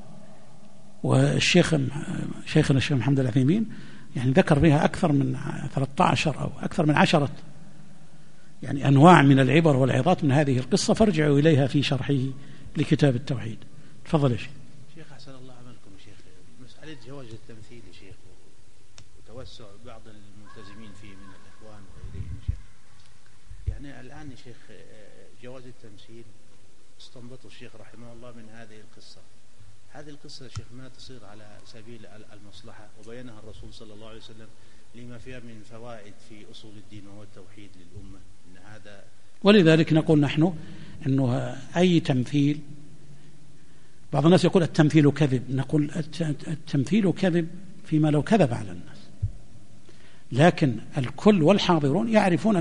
شيخنا الشيخ محمد العثيمين يعني ذكر بها أكثر من 13 أو أكثر من 10 يعني أنواع من العبر والعظات من هذه القصة، فارجعوا إليها في شرحه لكتاب التوحيد. تفضل يا شيخ. شيخ أحسن الله عملكم يا شيخ. مسألة جواز التمثيل يا شيخ وتوسع بعض الملتزمين فيه من الإخوان وغيرهم يا شيخ، يعني الآن يا شيخ جواز التمثيل استنبطه الشيخ رحمه الله من هذه القصة. هذه القصة يا شيخ ما تصير على سبيل المصلحة، وبينها الرسول صلى الله عليه وسلم لما فيها من فوائد في أصول الدين وهو التوحيد للأمة. إن هذا ولذلك نقول نحن أنه أي تمثيل، بعض الناس يقول التمثيل كذب، نقول التمثيل كذب فيما لو كذب على الناس، لكن الكل والحاضرون يعرفون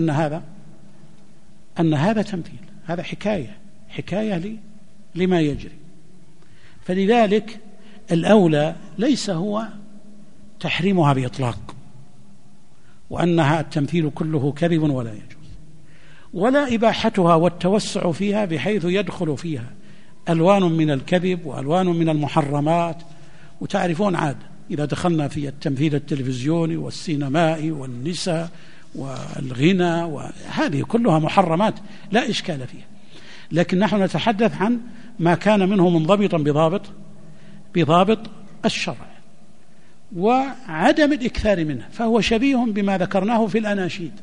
أن هذا تمثيل، هذا حكاية لما يجري. فلذلك الأولى ليس هو تحريمها بإطلاق، وأنها التمثيل كله كذب ولا يجوز، ولا إباحتها والتوسع فيها بحيث يدخل فيها ألوان من الكذب وألوان من المحرمات. وتعرفون عاد إذا دخلنا في التمثيل التلفزيوني والسينمائي والنساء والغنى وهذه كلها محرمات لا إشكال فيها، لكن نحن نتحدث عن ما كان منه منضبطا بضابط الشرع وعدم الإكثار منه، فهو شبيه بما ذكرناه في الأناشيد.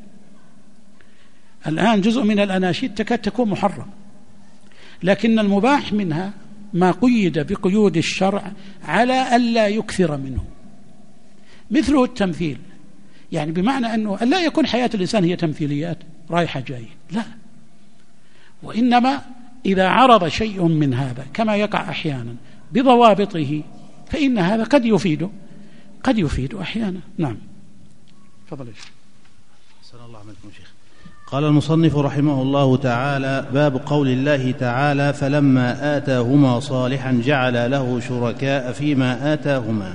الآن جزء من الأناشيد تكاد تكون محرم، لكن المباح منها ما قيد بقيود الشرع على ألا يكثر منه، مثله التمثيل، يعني بمعنى أنه لا يكون حياة الإنسان هي تمثيليات رايحة جاية، لا، وإنما إذا عرض شيء من هذا كما يقع أحيانا بضوابطه فإن هذا قد يفيد أحيانا. نعم. تفضل يا شيخ. صلى الله عليه وسلم. شيخ قال المصنف رحمه الله تعالى: باب قول الله تعالى: فلما آتاهما صالحا جعل له شركاء فيما آتاهما.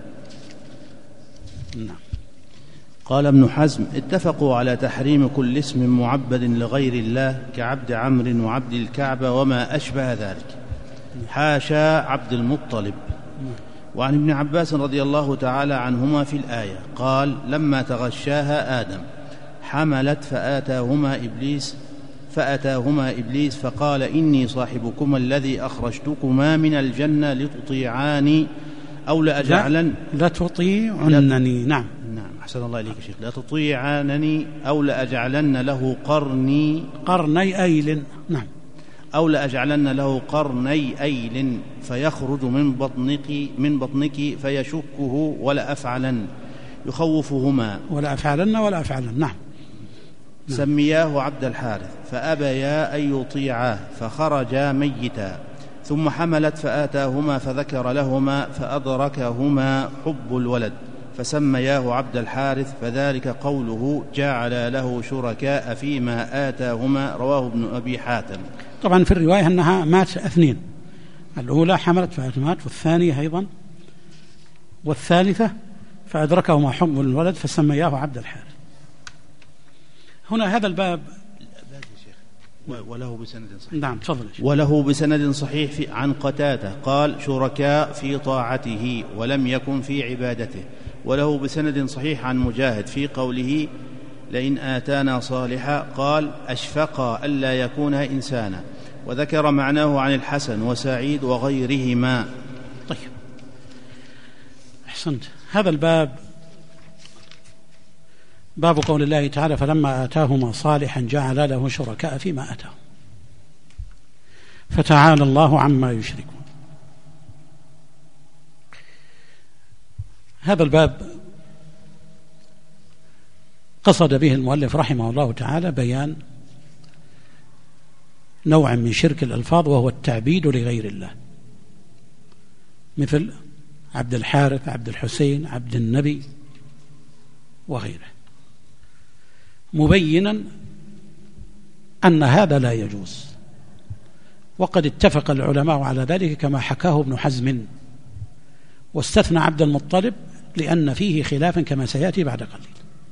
نعم. قال ابن حزم: اتفقوا على تحريم كل اسم معبد لغير الله كعبد عمرو وعبد الكعبة وما أشبه ذلك، حاشا عبد المطلب. وعن ابن عباس رضي الله تعالى عنهما في الآية قال: لما تغشاها آدم حملت فأتاهما إبليس فقال: إني صاحبكما الذي أخرجتكما من الجنة لتطيعاني أو لأجعلن لتطيعنني. نعم أحسن الله إليك شيخ. لا تطيعانني أو لأجعلن له قرني أيل. نعم. أو لأجعلن له قرني أيل فيخرج من بطنك فيشكه ولا أفعلن يخوفهما ولا أفعلن. نعم. سمياه عبد الحارث فأبيا أن يطيعاه فخرجا ميتا، ثم حملت فآتاهما فذكر لهما فأدركهما حب الولد فسمياه عبد الحارث، فذلك قوله جعل له شركاء فيما آتاهما، رواه ابن أبي حاتم. طبعا في الرواية أنها مات 2، الأولى حملت فمات، والثانية أيضا، والثالثة فأدركهما حب الولد فسمياه عبد الحارث. هنا هذا الباب وله بسند صحيح. نعم تفضل. وله بسند صحيح عن قتادة قال: شركاء في طاعته ولم يكن في عبادته. وله بسند صحيح عن مجاهد في قوله: لئن آتانا صالحا قال: أشفقا ألا يكون إنسانا. وذكر معناه عن الحسن وسعيد وغيرهما. طيب أحسنت. هذا الباب باب قول الله تعالى: فلما آتاهما صالحا جعل له شركاء فيما آتاهم، فتعالى الله عما يشركون. هذا الباب قصد به المؤلف رحمه الله تعالى بيان نوع من شرك الألفاظ، وهو التعبيد لغير الله، مثل عبد الحارث، عبد الحسين، عبد النبي وغيره، مبينا أن هذا لا يجوز، وقد اتفق العلماء على ذلك كما حكاه ابن حزم، واستثنى عبد المطلب لأن فيه خلافا كما سيأتي بعد قليل.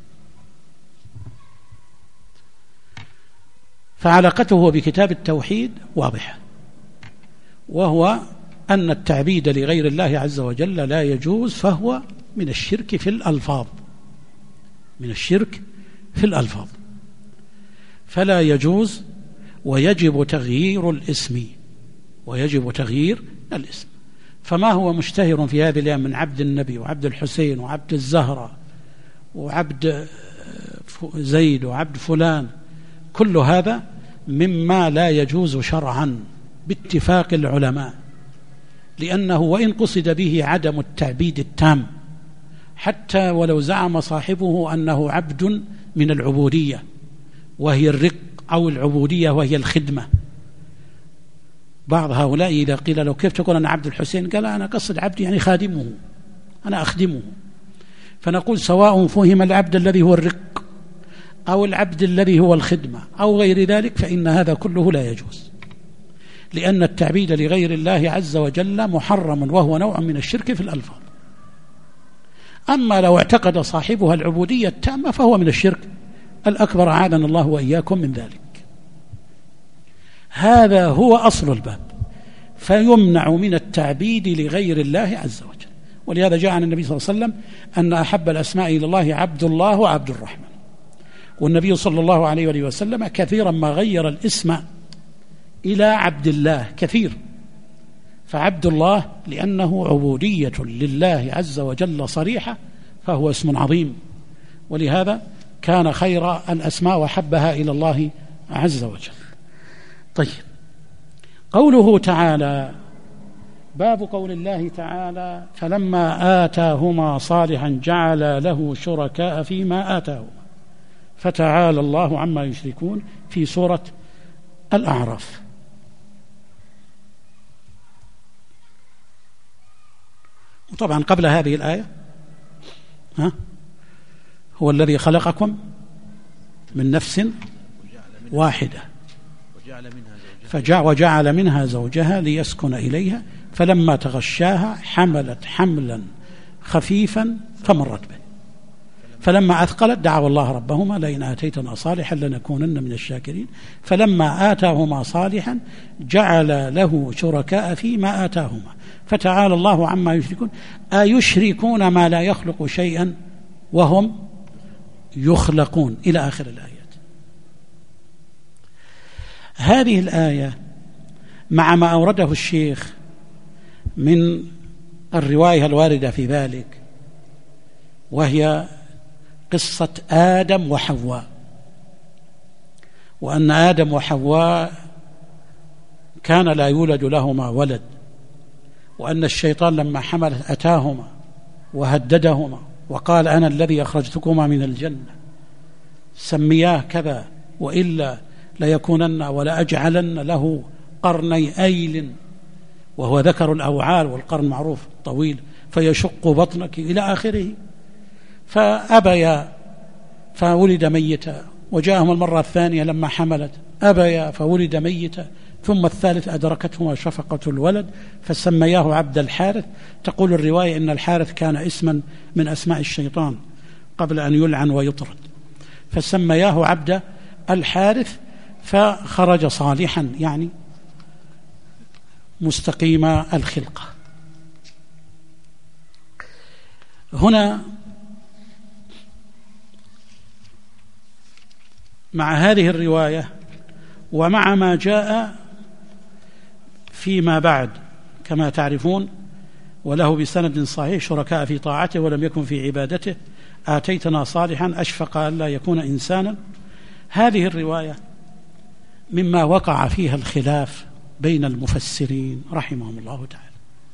فعلاقته بكتاب التوحيد واضحة، وهو أن التعبيد لغير الله عز وجل لا يجوز، فهو من الشرك في الألفاظ، من الشرك في الألفاظ، فلا يجوز، ويجب تغيير الاسم، ويجب تغيير الاسم. فما هو مشتهر في هذه الأيام من عبد النبي وعبد الحسين وعبد الزهرة وعبد زيد وعبد فلان، كل هذا مما لا يجوز شرعا باتفاق العلماء، لأنه وإن قصد به عدم التعبيد التام، حتى ولو زعم صاحبه أنه عبد من العبودية وهي الرق، أو العبودية وهي الخدمة. بعض هؤلاء إذا قيل له كيف تقول أنا عبد الحسين، قال أنا قصد عبدي يعني خادمه، أنا أخدمه. فنقول سواء فهم العبد الذي هو الرق أو العبد الذي هو الخدمة أو غير ذلك، فإن هذا كله لا يجوز، لأن التعبيد لغير الله عز وجل محرم، وهو نوع من الشرك في الألفاظ. أما لو اعتقد صاحبها العبودية التامة فهو من الشرك الأكبر، أعاذنا الله وإياكم من ذلك. هذا هو أصل الباب، فيمنع من التعبيد لغير الله عز وجل. ولهذا جاء عن النبي صلى الله عليه وسلم أن أحب الأسماء إلى الله عبد الله وعبد الرحمن، والنبي صلى الله عليه وآله وسلم كثيرا ما غير الاسم إلى عبد الله كثير. فعبد الله لأنه عبودية لله عز وجل صريحة، فهو اسم عظيم، ولهذا كان خير الأسماء وحبها إلى الله عز وجل. طيب، قوله تعالى، باب قول الله تعالى فلما آتاهما صالحا جعل له شركاء فيما آتاهما فتعالى الله عما يشركون، في سورة الأعراف. وطبعا قبل هذه الآية هو الذي خلقكم من نفس واحدة وجعل منها زوجها ليسكن إليها فلما تغشاها حملت حملا خفيفا فمرت به فلما أثقلت دعوا الله ربهما لئن آتيتنا صالحا لنكونن من الشاكرين فلما آتاهما صالحا جعل له شركاء فيما آتاهما فتعالى الله عما يشركون أيشركون ما لا يخلق شيئا وهم يخلقون إلى آخر الآيات. هذه الآية مع ما أورده الشيخ من الرواية الواردة في ذلك، وهي قصة آدم وحواء، وأن آدم وحواء كان لا يولد لهما ولد، وأن الشيطان لما حمل أتاهما وهددهما وقال أنا الذي أخرجتكما من الجنة سمياه كذا وإلا ليكونن ولا أجعلن له قرني أيل، وهو ذكر الأوعال والقرن معروف طويل، فيشق بطنك إلى آخره. فأبيا فولد ميتا، وجاءهم المرة الثانية لما حملت أبيا فولد ميتا، ثم الثالث أدركتهما شفقة الولد فسمياه عبد الحارث. تقول الرواية إن الحارث كان اسما من أسماء الشيطان قبل أن يلعن ويطرد، فسمياه عبد الحارث، فخرج صالحا يعني مستقيم الخلقة. هنا مع هذه الرواية ومع ما جاء فيما بعد كما تعرفون، وله بسند صحيح شركاء في طاعته ولم يكن في عبادته آتيتنا صالحا أشفق أن لا يكون إنسانا. هذه الرواية مما وقع فيها الخلاف بين المفسرين رحمهم الله تعالى.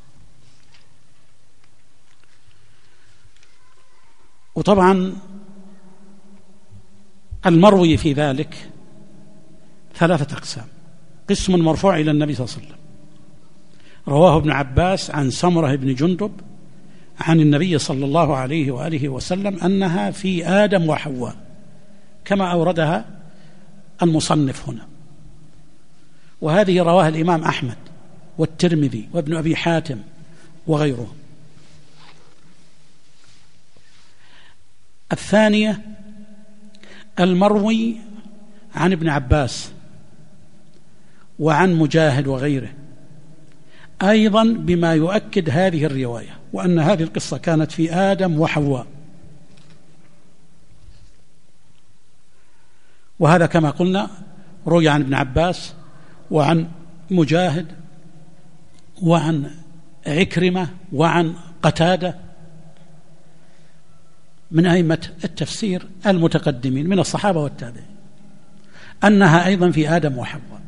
وطبعا المروي في ذلك ثلاثة أقسام: قسم مرفوع إلى النبي صلى الله عليه وسلم رواه ابن عباس عن سمرة بن جندب عن النبي صلى الله عليه وآله وسلم أنها في آدم وحواء كما أوردها المصنف هنا. وهذه رواها الإمام أحمد والترمذي وابن أبي حاتم وغيره. الثانية المروي عن ابن عباس وعن مجاهد وغيره أيضا بما يؤكد هذه الرواية، وأن هذه القصة كانت في آدم وحواء، وهذا كما قلنا روي عن ابن عباس وعن مجاهد وعن عكرمة وعن قتادة من أئمة التفسير المتقدمين من الصحابة والتابعين، أنها أيضا في آدم وحواء.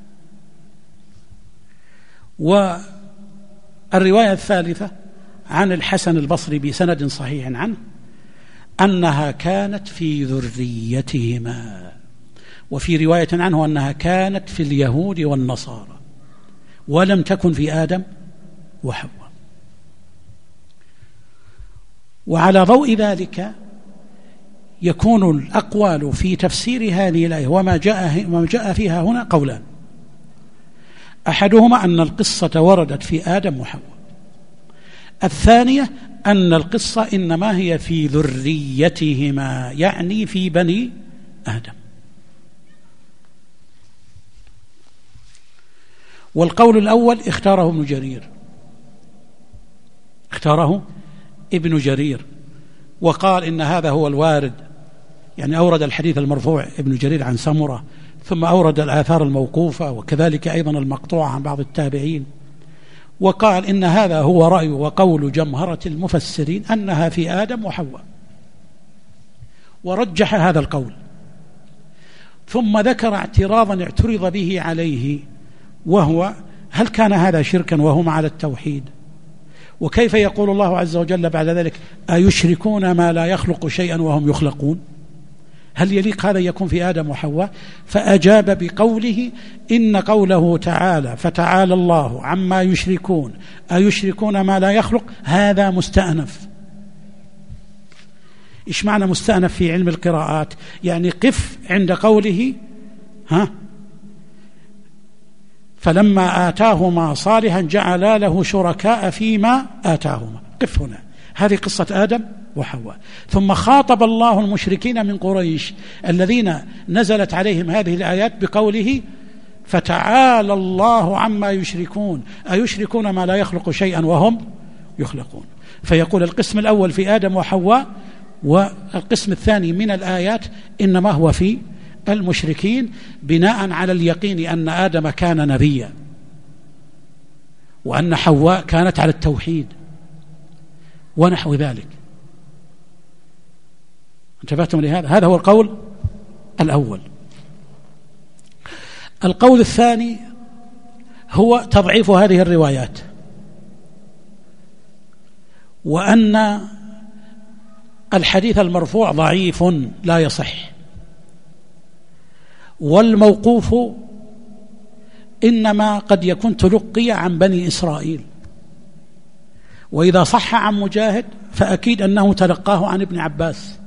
والرواية الثالثة عن الحسن البصري بسند صحيح عنه أنها كانت في ذريتهما، وفي رواية عنه أنها كانت في اليهود والنصارى ولم تكن في آدم وحواء. وعلى ضوء ذلك يكون الأقوال في تفسير هذه الآية وما جاء فيها هنا قولان: أحدهما أن القصة وردت في آدم وحواء، الثانية أن القصة إنما هي في ذريتهما، يعني في بني آدم. والقول الأول اختاره ابن جرير وقال إن هذا هو الوارد، يعني أورد الحديث المرفوع ابن جرير عن سمرة، ثم أورد الآثار الموقوفة وكذلك أيضا المقطوعة عن بعض التابعين، وقال إن هذا هو رأي وقول جمهرة المفسرين أنها في آدم وحواء، ورجح هذا القول. ثم ذكر اعتراضا اعترض به عليه، وهو: هل كان هذا شركا وهم على التوحيد؟ وكيف يقول الله عز وجل بعد ذلك: أيشركون ما لا يخلق شيئا وهم يخلقون؟ هل يليق هذا يكون في آدم وحواء؟ فأجاب بقوله: إن قوله تعالى فتعالى الله عما يشركون أيشركون ما لا يخلق، هذا مستأنف. إيش معنى مستأنف في علم القراءات؟ يعني قف عند قوله فلما آتاهما صالحا جعلا له شركاء فيما آتاهما. قف هنا، هذه قصة آدم وحواء. ثم خاطب الله المشركين من قريش الذين نزلت عليهم هذه الآيات بقوله فتعالى الله عما يشركون أيشركون ما لا يخلق شيئا وهم يخلقون. فيقول القسم الأول في آدم وحواء، والقسم الثاني من الآيات إنما هو في المشركين، بناء على اليقين أن آدم كان نبيا وأن حواء كانت على التوحيد ونحو ذلك. انتبهتم لهذا؟ هذا هو القول الأول. القول الثاني هو تضعيف هذه الروايات، وأن الحديث المرفوع ضعيف لا يصح، والموقوف إنما قد يكون تلقي عن بني إسرائيل، وإذا صح عن مجاهد فأكيد أنه تلقاه عن ابن عباس.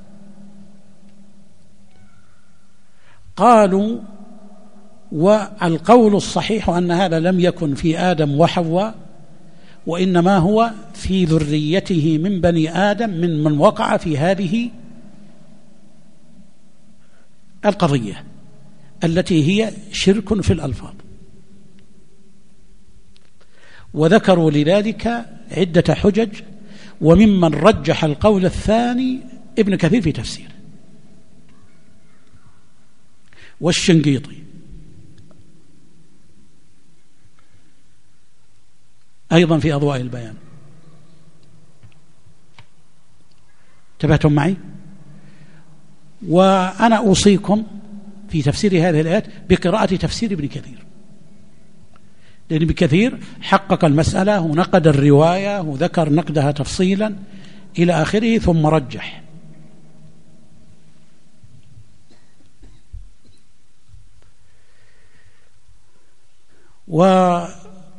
قالوا: والقول الصحيح أن هذا لم يكن في آدم وحواء، وإنما هو في ذريته من بني آدم من وقع في هذه القضية التي هي شرك في الألفاظ. وذكروا لذلك عدة حجج، وممن رجح القول الثاني ابن كثير في تفسيره، والشنقيطي أيضا في أضواء البيان. انتبهتم معي؟ وأنا أوصيكم في تفسير هذه الآيات بقراءة تفسير ابن كثير، لأن ابن كثير حقق المسألة ونقد الرواية وذكر نقدها تفصيلا إلى آخره ثم رجح. وأي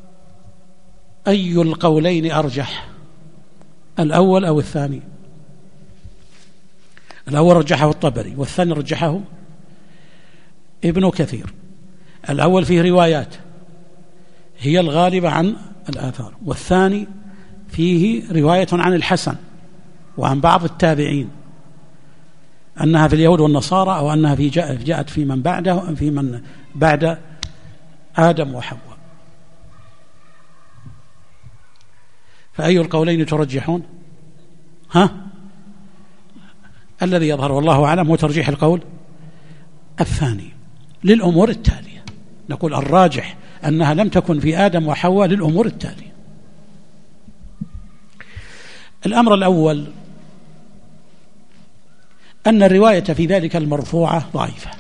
القولين أرجح، الأول أو الثاني؟ الأول رجحه الطبري، والثاني رجحه ابن كثير. الأول فيه روايات هي الغالبة عن الآثار، والثاني فيه رواية عن الحسن وعن بعض التابعين أنها في اليهود والنصارى، أو أنها جاءت في من بعده، في من بعد آدم وحواء. فأي القولين ترجحون؟ الذي يظهر والله أعلم هو ترجيح القول الثاني للأمور التالية. نقول الراجح أنها لم تكن في آدم وحواء للأمور التالية. الأمر الأول أن الرواية في ذلك المرفوعة ضعيفة،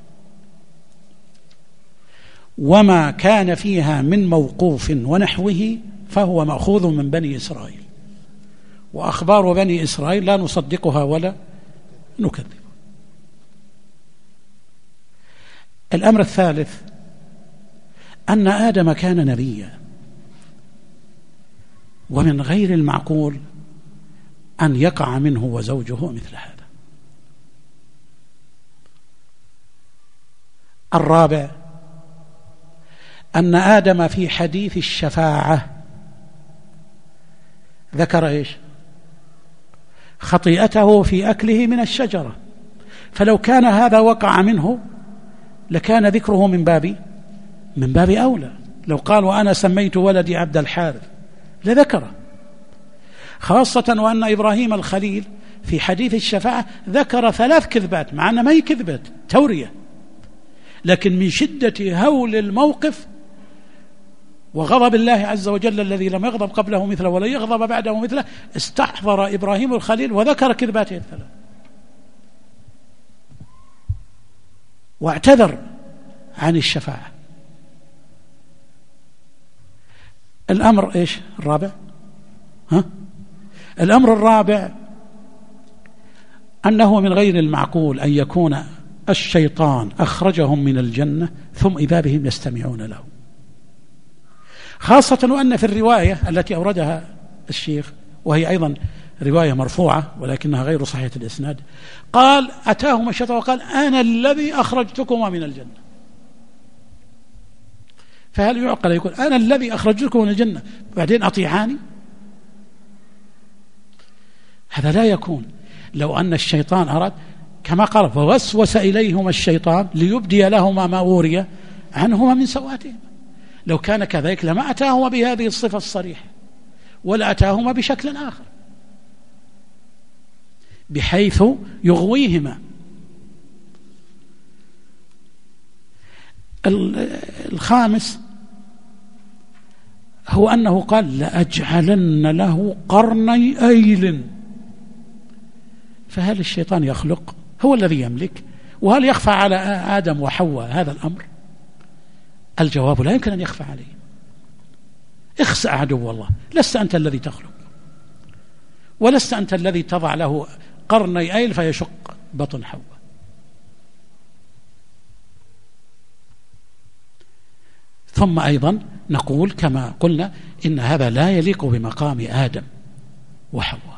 وما كان فيها من موقوف ونحوه فهو مأخوذ من بني إسرائيل، وأخبار بني إسرائيل لا نصدقها ولا نكذب. الأمر الثالث أن آدم كان نبيا، ومن غير المعقول أن يقع منه وزوجه مثل هذا. الرابع أن آدم في حديث الشفاعة ذكر إيش؟ خطيئته في أكله من الشجرة، فلو كان هذا وقع منه لكان ذكره من باب أولى. لو قال وأنا سميت ولدي عبد الحارث لذكره، خاصة وأن إبراهيم الخليل في حديث الشفاعة ذكر 3 كذبات، مع أنها ما هي كذبات تورية، لكن من شدة هول الموقف وغضب الله عز وجل الذي لم يغضب قبله مثله ولا يغضب بعده مثله، استحضر إبراهيم الخليل وذكر كذباته 3 واعتذر عن الشفاعة. الأمر إيش الرابع؟ الأمر الرابع أنه من غير المعقول أن يكون الشيطان أخرجهم من الجنة ثم إذا بهم يستمعون له، خاصة وأن في الرواية التي أوردها الشيخ وهي أيضا رواية مرفوعة ولكنها غير صحيحة الإسناد، قال أتاهم الشيطان وقال أنا الذي أخرجتكما من الجنة. فهل يعقل يقول أنا الذي أخرجتكم من الجنة بعدين أطيعاني؟ هذا لا يكون. لو أن الشيطان أراد كما قال فوسوس إليهما الشيطان ليبدي لهما ما وري عنهما من سوآتهما، لو كان كذلك لما أتاهما بهذه الصفة الصريحة، ولا أتاهما بشكل آخر بحيث يغويهما. الخامس هو أنه قال لأجعلن له قرني أيل. فهل الشيطان يخلق؟ هو الذي يملك؟ وهل يخفى على آدم وحواء هذا الأمر؟ الجواب لا يمكن أن يخفى عليه. اخسأ عدو الله، لست أنت الذي تخلق، ولست أنت الذي تضع له قرني أيل فيشق بطن حواء. ثم أيضا نقول كما قلنا إن هذا لا يليق بمقام آدم وحواء،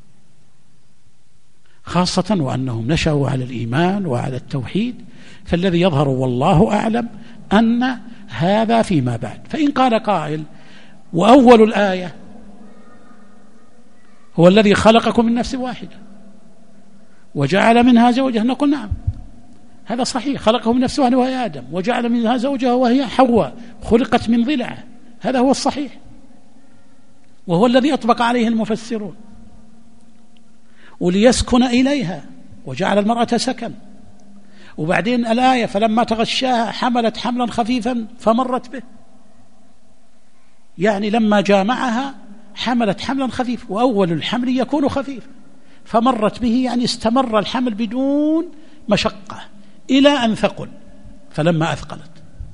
خاصة وأنهم نشأوا على الإيمان وعلى التوحيد، فالذي يظهر والله أعلم أن هذا فيما بعد. فإن قال قائل وأول الآية هو الذي خلقكم من نفس واحدة وجعل منها زوجها، نقول نعم هذا صحيح، خلقه من نفس واحدة وهي آدم، وجعل منها زوجها وهي حواء خلقت من ضلع، هذا هو الصحيح وهو الذي أطبق عليه المفسرون. وليسكن إليها وجعل المرأة سكن، وبعدين الآية فلما تغشاها حملت حملا خفيفا فمرت به، يعني لما جامعها حملت حملا خفيف، وأول الحمل يكون خفيف، فمرت به يعني استمر الحمل بدون مشقة إلى أن ثقل، فلما أثقلت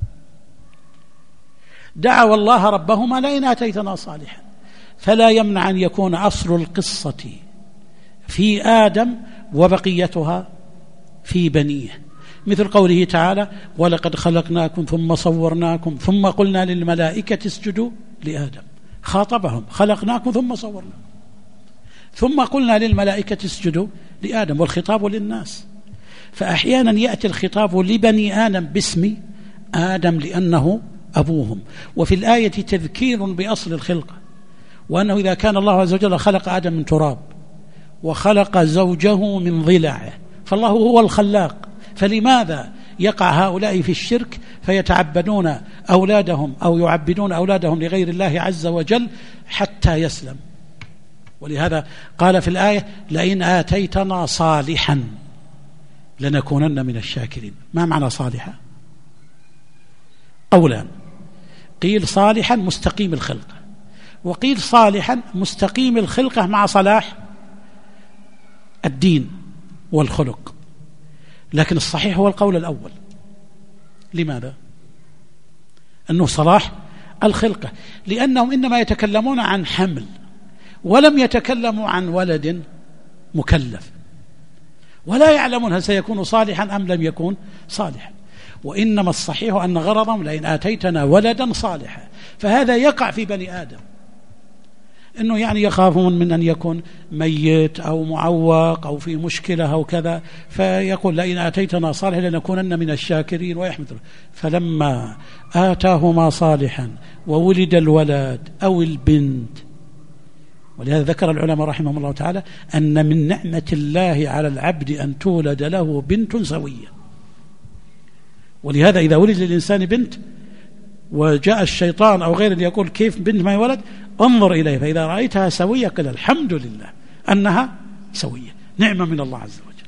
دعوا الله ربهما لئن آتيتنا صالحا، فلا يمنع أن يكون أصل القصة في آدم وبقيتها في بنيه، مثل قوله تعالى ولقد خلقناكم ثم صورناكم ثم قلنا للملائكة اسجدوا لآدم، خاطبهم خلقناكم ثم صورناكم ثم قلنا للملائكة اسجدوا لآدم، والخطاب للناس. فأحيانا يأتي الخطاب لبني آدم باسم آدم لأنه أبوهم. وفي الآية تذكير بأصل الخلقة، وأنه إذا كان الله عز وجل خلق آدم من تراب وخلق زوجه من ضلع، فالله هو الخلاق، فلماذا يقع هؤلاء في الشرك فيتعبدون أولادهم أو يعبدون أولادهم لغير الله عز وجل حتى يسلم؟ ولهذا قال في الآية: لئن آتيتنا صالحا لنكونن من الشاكرين. ما معنى صالحا؟ قولان: قيل صالحا مستقيم الخلقة، وقيل صالحا مستقيم الخلقة مع صلاح الدين والخلق، لكن الصحيح هو القول الأول. لماذا؟ أنه صلاح الخلقة، لأنهم إنما يتكلمون عن حمل ولم يتكلموا عن ولد مكلف، ولا يعلمون هل سيكون صالحا أم لم يكون صالحا. وإنما الصحيح أن غرضهم: لئن آتيتنا ولدا صالحا. فهذا يقع في بني آدم، إنه يعني يخافون من أن يكون ميت أو معوق أو في مشكلة أو كذا، فيقول: لئن آتيتنا صالحا لنكونن من الشاكرين ويحمد الله. فلما آتاهما صالحا وولد الولد أو البنت، ولهذا ذكر العلماء رحمهم الله تعالى أن من نعمة الله على العبد أن تولد له بنت سوية. ولهذا إذا ولد للإنسان بنت وجاء الشيطان أو غيره يقول: كيف بنت ما يولد؟ انظر إليه، فإذا رأيتها سوية قل الحمد لله أنها سوية، نعمة من الله عز وجل.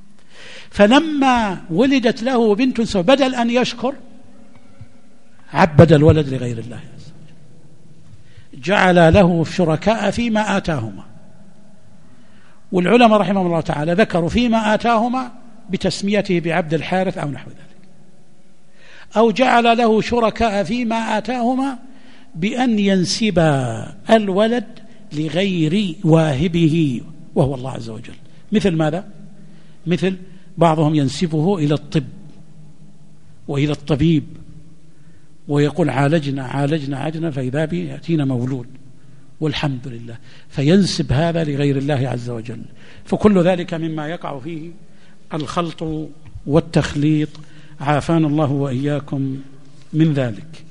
فلما ولدت له بنت سوية بدل أن يشكر عبد الولد لغير الله عز وجل، جعل له شركاء فيما آتاهما. والعلماء رحمهم الله تعالى ذكروا فيما آتاهما بتسميته بعبد الحارث أو نحو ذلك، أو جعل له شركاء فيما آتاهما بأن ينسب الولد لغير واهبه وهو الله عز وجل. مثل ماذا؟ مثل بعضهم ينسبه إلى الطب وإلى الطبيب، ويقول: عالجنا فإذا به يأتينا مولود والحمد لله، فينسب هذا لغير الله عز وجل. فكل ذلك مما يقع فيه الخلط والتخليط، عافانا الله وإياكم من ذلك.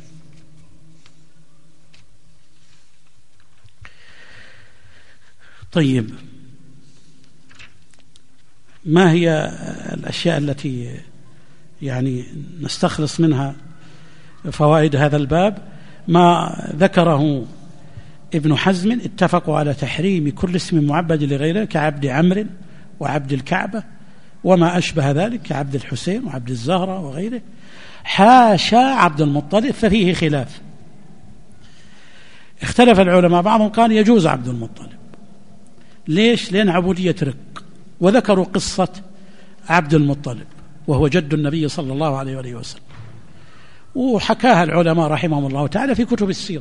طيب، ما هي الأشياء التي يعني نستخلص منها فوائد هذا الباب؟ ما ذكره ابن حزم: اتفقوا على تحريم كل اسم معبد لغيره كعبد عمرو وعبد الكعبة وما أشبه ذلك كعبد الحسين وعبد الزهرة وغيره، حاشا عبد المطلب، ففيه خلاف. اختلف العلماء، بعضهم قال يجوز عبد المطلب. ليش؟ لأن عبودية رق. وذكروا قصة عبد المطلب وهو جد النبي صلى الله عليه وآله وسلم، وحكاها العلماء رحمهم الله تعالى في كتب السيرة،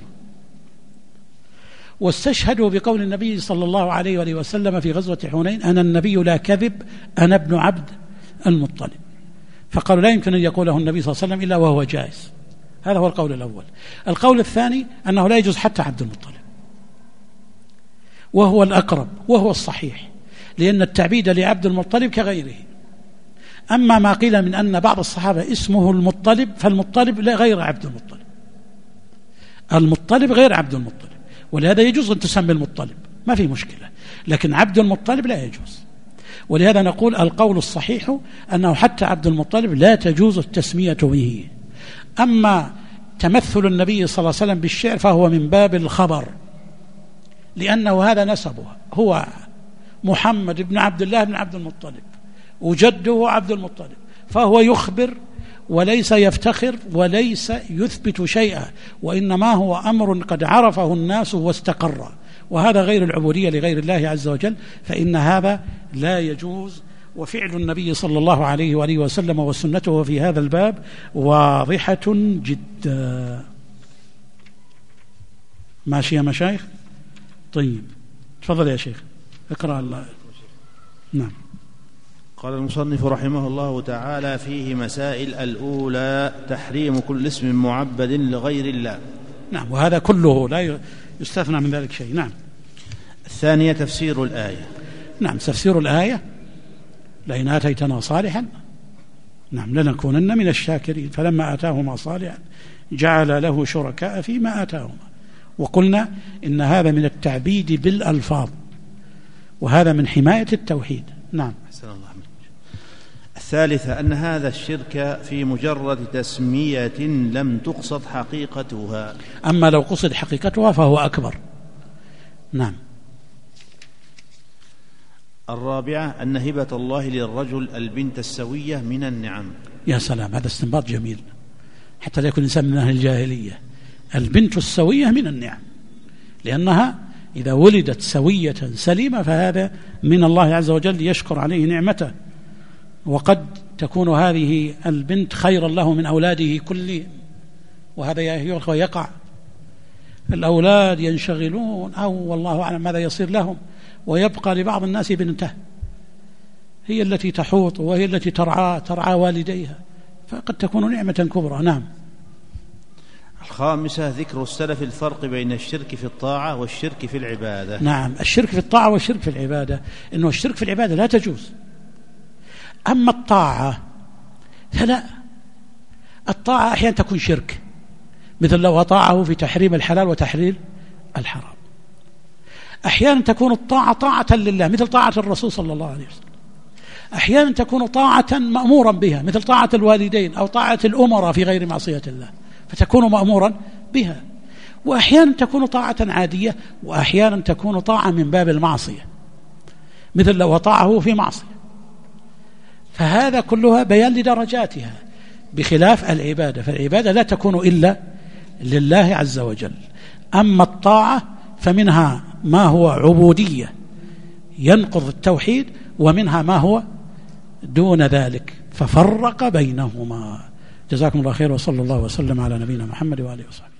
واستشهدوا بقول النبي صلى الله عليه وآله وسلم في غزوة حنين: أنا النبي لا كذب، أنا ابن عبد المطلب. فقالوا لا يمكن أن يقوله النبي صلى الله عليه وسلم إلا وهو جائز. هذا هو القول الأول. القول الثاني أنه لا يجوز حتى عبد المطلب، وهو الأقرب وهو الصحيح، لأن التعبيد لعبد المطلب كغيره. أما ما قيل من أن بعض الصحابة اسمه المطلب، فالمطلب لا غير عبد المطلب، المطلب غير عبد المطلب، ولهذا يجوز أن تسمي المطلب، ما في مشكلة، لكن عبد المطلب لا يجوز. ولهذا نقول القول الصحيح أنه حتى عبد المطلب لا تجوز التسمية به. أما تمثل النبي صلى الله عليه وسلم بالشعر فهو من باب الخبر، لأنه هذا نسبه، هو محمد بن عبد الله بن عبد المطلب وجده عبد المطلب، فهو يخبر وليس يفتخر وليس يثبت شيئا، وإنما هو أمر قد عرفه الناس واستقر، وهذا غير العبودية لغير الله عز وجل، فإن هذا لا يجوز. وفعل النبي صلى الله عليه وآله وسلم وسنته في هذا الباب واضحة جدا. ماشي يا مشايخ؟ طيب، تفضل يا شيخ اقرأ الله. نعم. قال المصنف رحمه الله تعالى: فيه مسائل. الأولى: تحريم كل اسم معبد لغير الله. نعم، وهذا كله لا يستثنى من ذلك شيء. نعم. الثانية: تفسير الآية. نعم، تفسير الآية: لئن آتيتنا صالحا نعم لنكونن من الشاكرين. فلما آتاهما صالحا جعل له شركاء فيما آتاهما. وقلنا إن هذا من التعبيد بالألفاظ، وهذا من حماية التوحيد. نعم. أحسن الله منك. الثالثة أن هذا الشرك في مجرد تسمية لم تقصد حقيقتها، أما لو قصد حقيقتها فهو أكبر. نعم. الرابعة أن هبة الله للرجل البنت السوية من النعم. يا سلام، هذا استنباط جميل حتى لا يكون الإنسان من أهل الجاهلية. البنت السوية من النعم، لأنها إذا ولدت سوية سليمة فهذا من الله عز وجل يشكر عليه نعمته. وقد تكون هذه البنت خيرا له من أولاده كلهم، وهذا يقع. الأولاد ينشغلون أو والله أعلم ماذا يصير لهم، ويبقى لبعض الناس بنته هي التي تحوط وهي التي ترعى والديها، فقد تكون نعمة كبرى. نعم. الخامسة ذكر السلف الفرق بين الشرك في الطاعة والشرك في العبادة. نعم، الشرك في الطاعة والشرك في العبادة، إنه الشرك في العبادة لا تجوز. أما الطاعة فلا. الطاعة أحيانا تكون شرك، مثل لو أطاعه في تحريم الحلال وتحليل الحرام. أحيانا تكون الطاعة طاعة لله مثل طاعة الرسول صلى الله عليه وسلم. أحيانا تكون طاعة مأمورا بها مثل طاعة الوالدين أو طاعة الأمراء في غير معصية الله، فتكون مأمورا بها. وأحيانا تكون طاعة عادية، وأحيانا تكون طاعة من باب المعصية مثل لو أطاعه في معصية. فهذا كلها بيان لدرجاتها، بخلاف العبادة، فالعبادة لا تكون إلا لله عز وجل. أما الطاعة فمنها ما هو عبودية ينقض التوحيد، ومنها ما هو دون ذلك، ففرق بينهما. جزاكم الله خير، وصلى الله وسلم على نبينا محمد وآله وصحبه.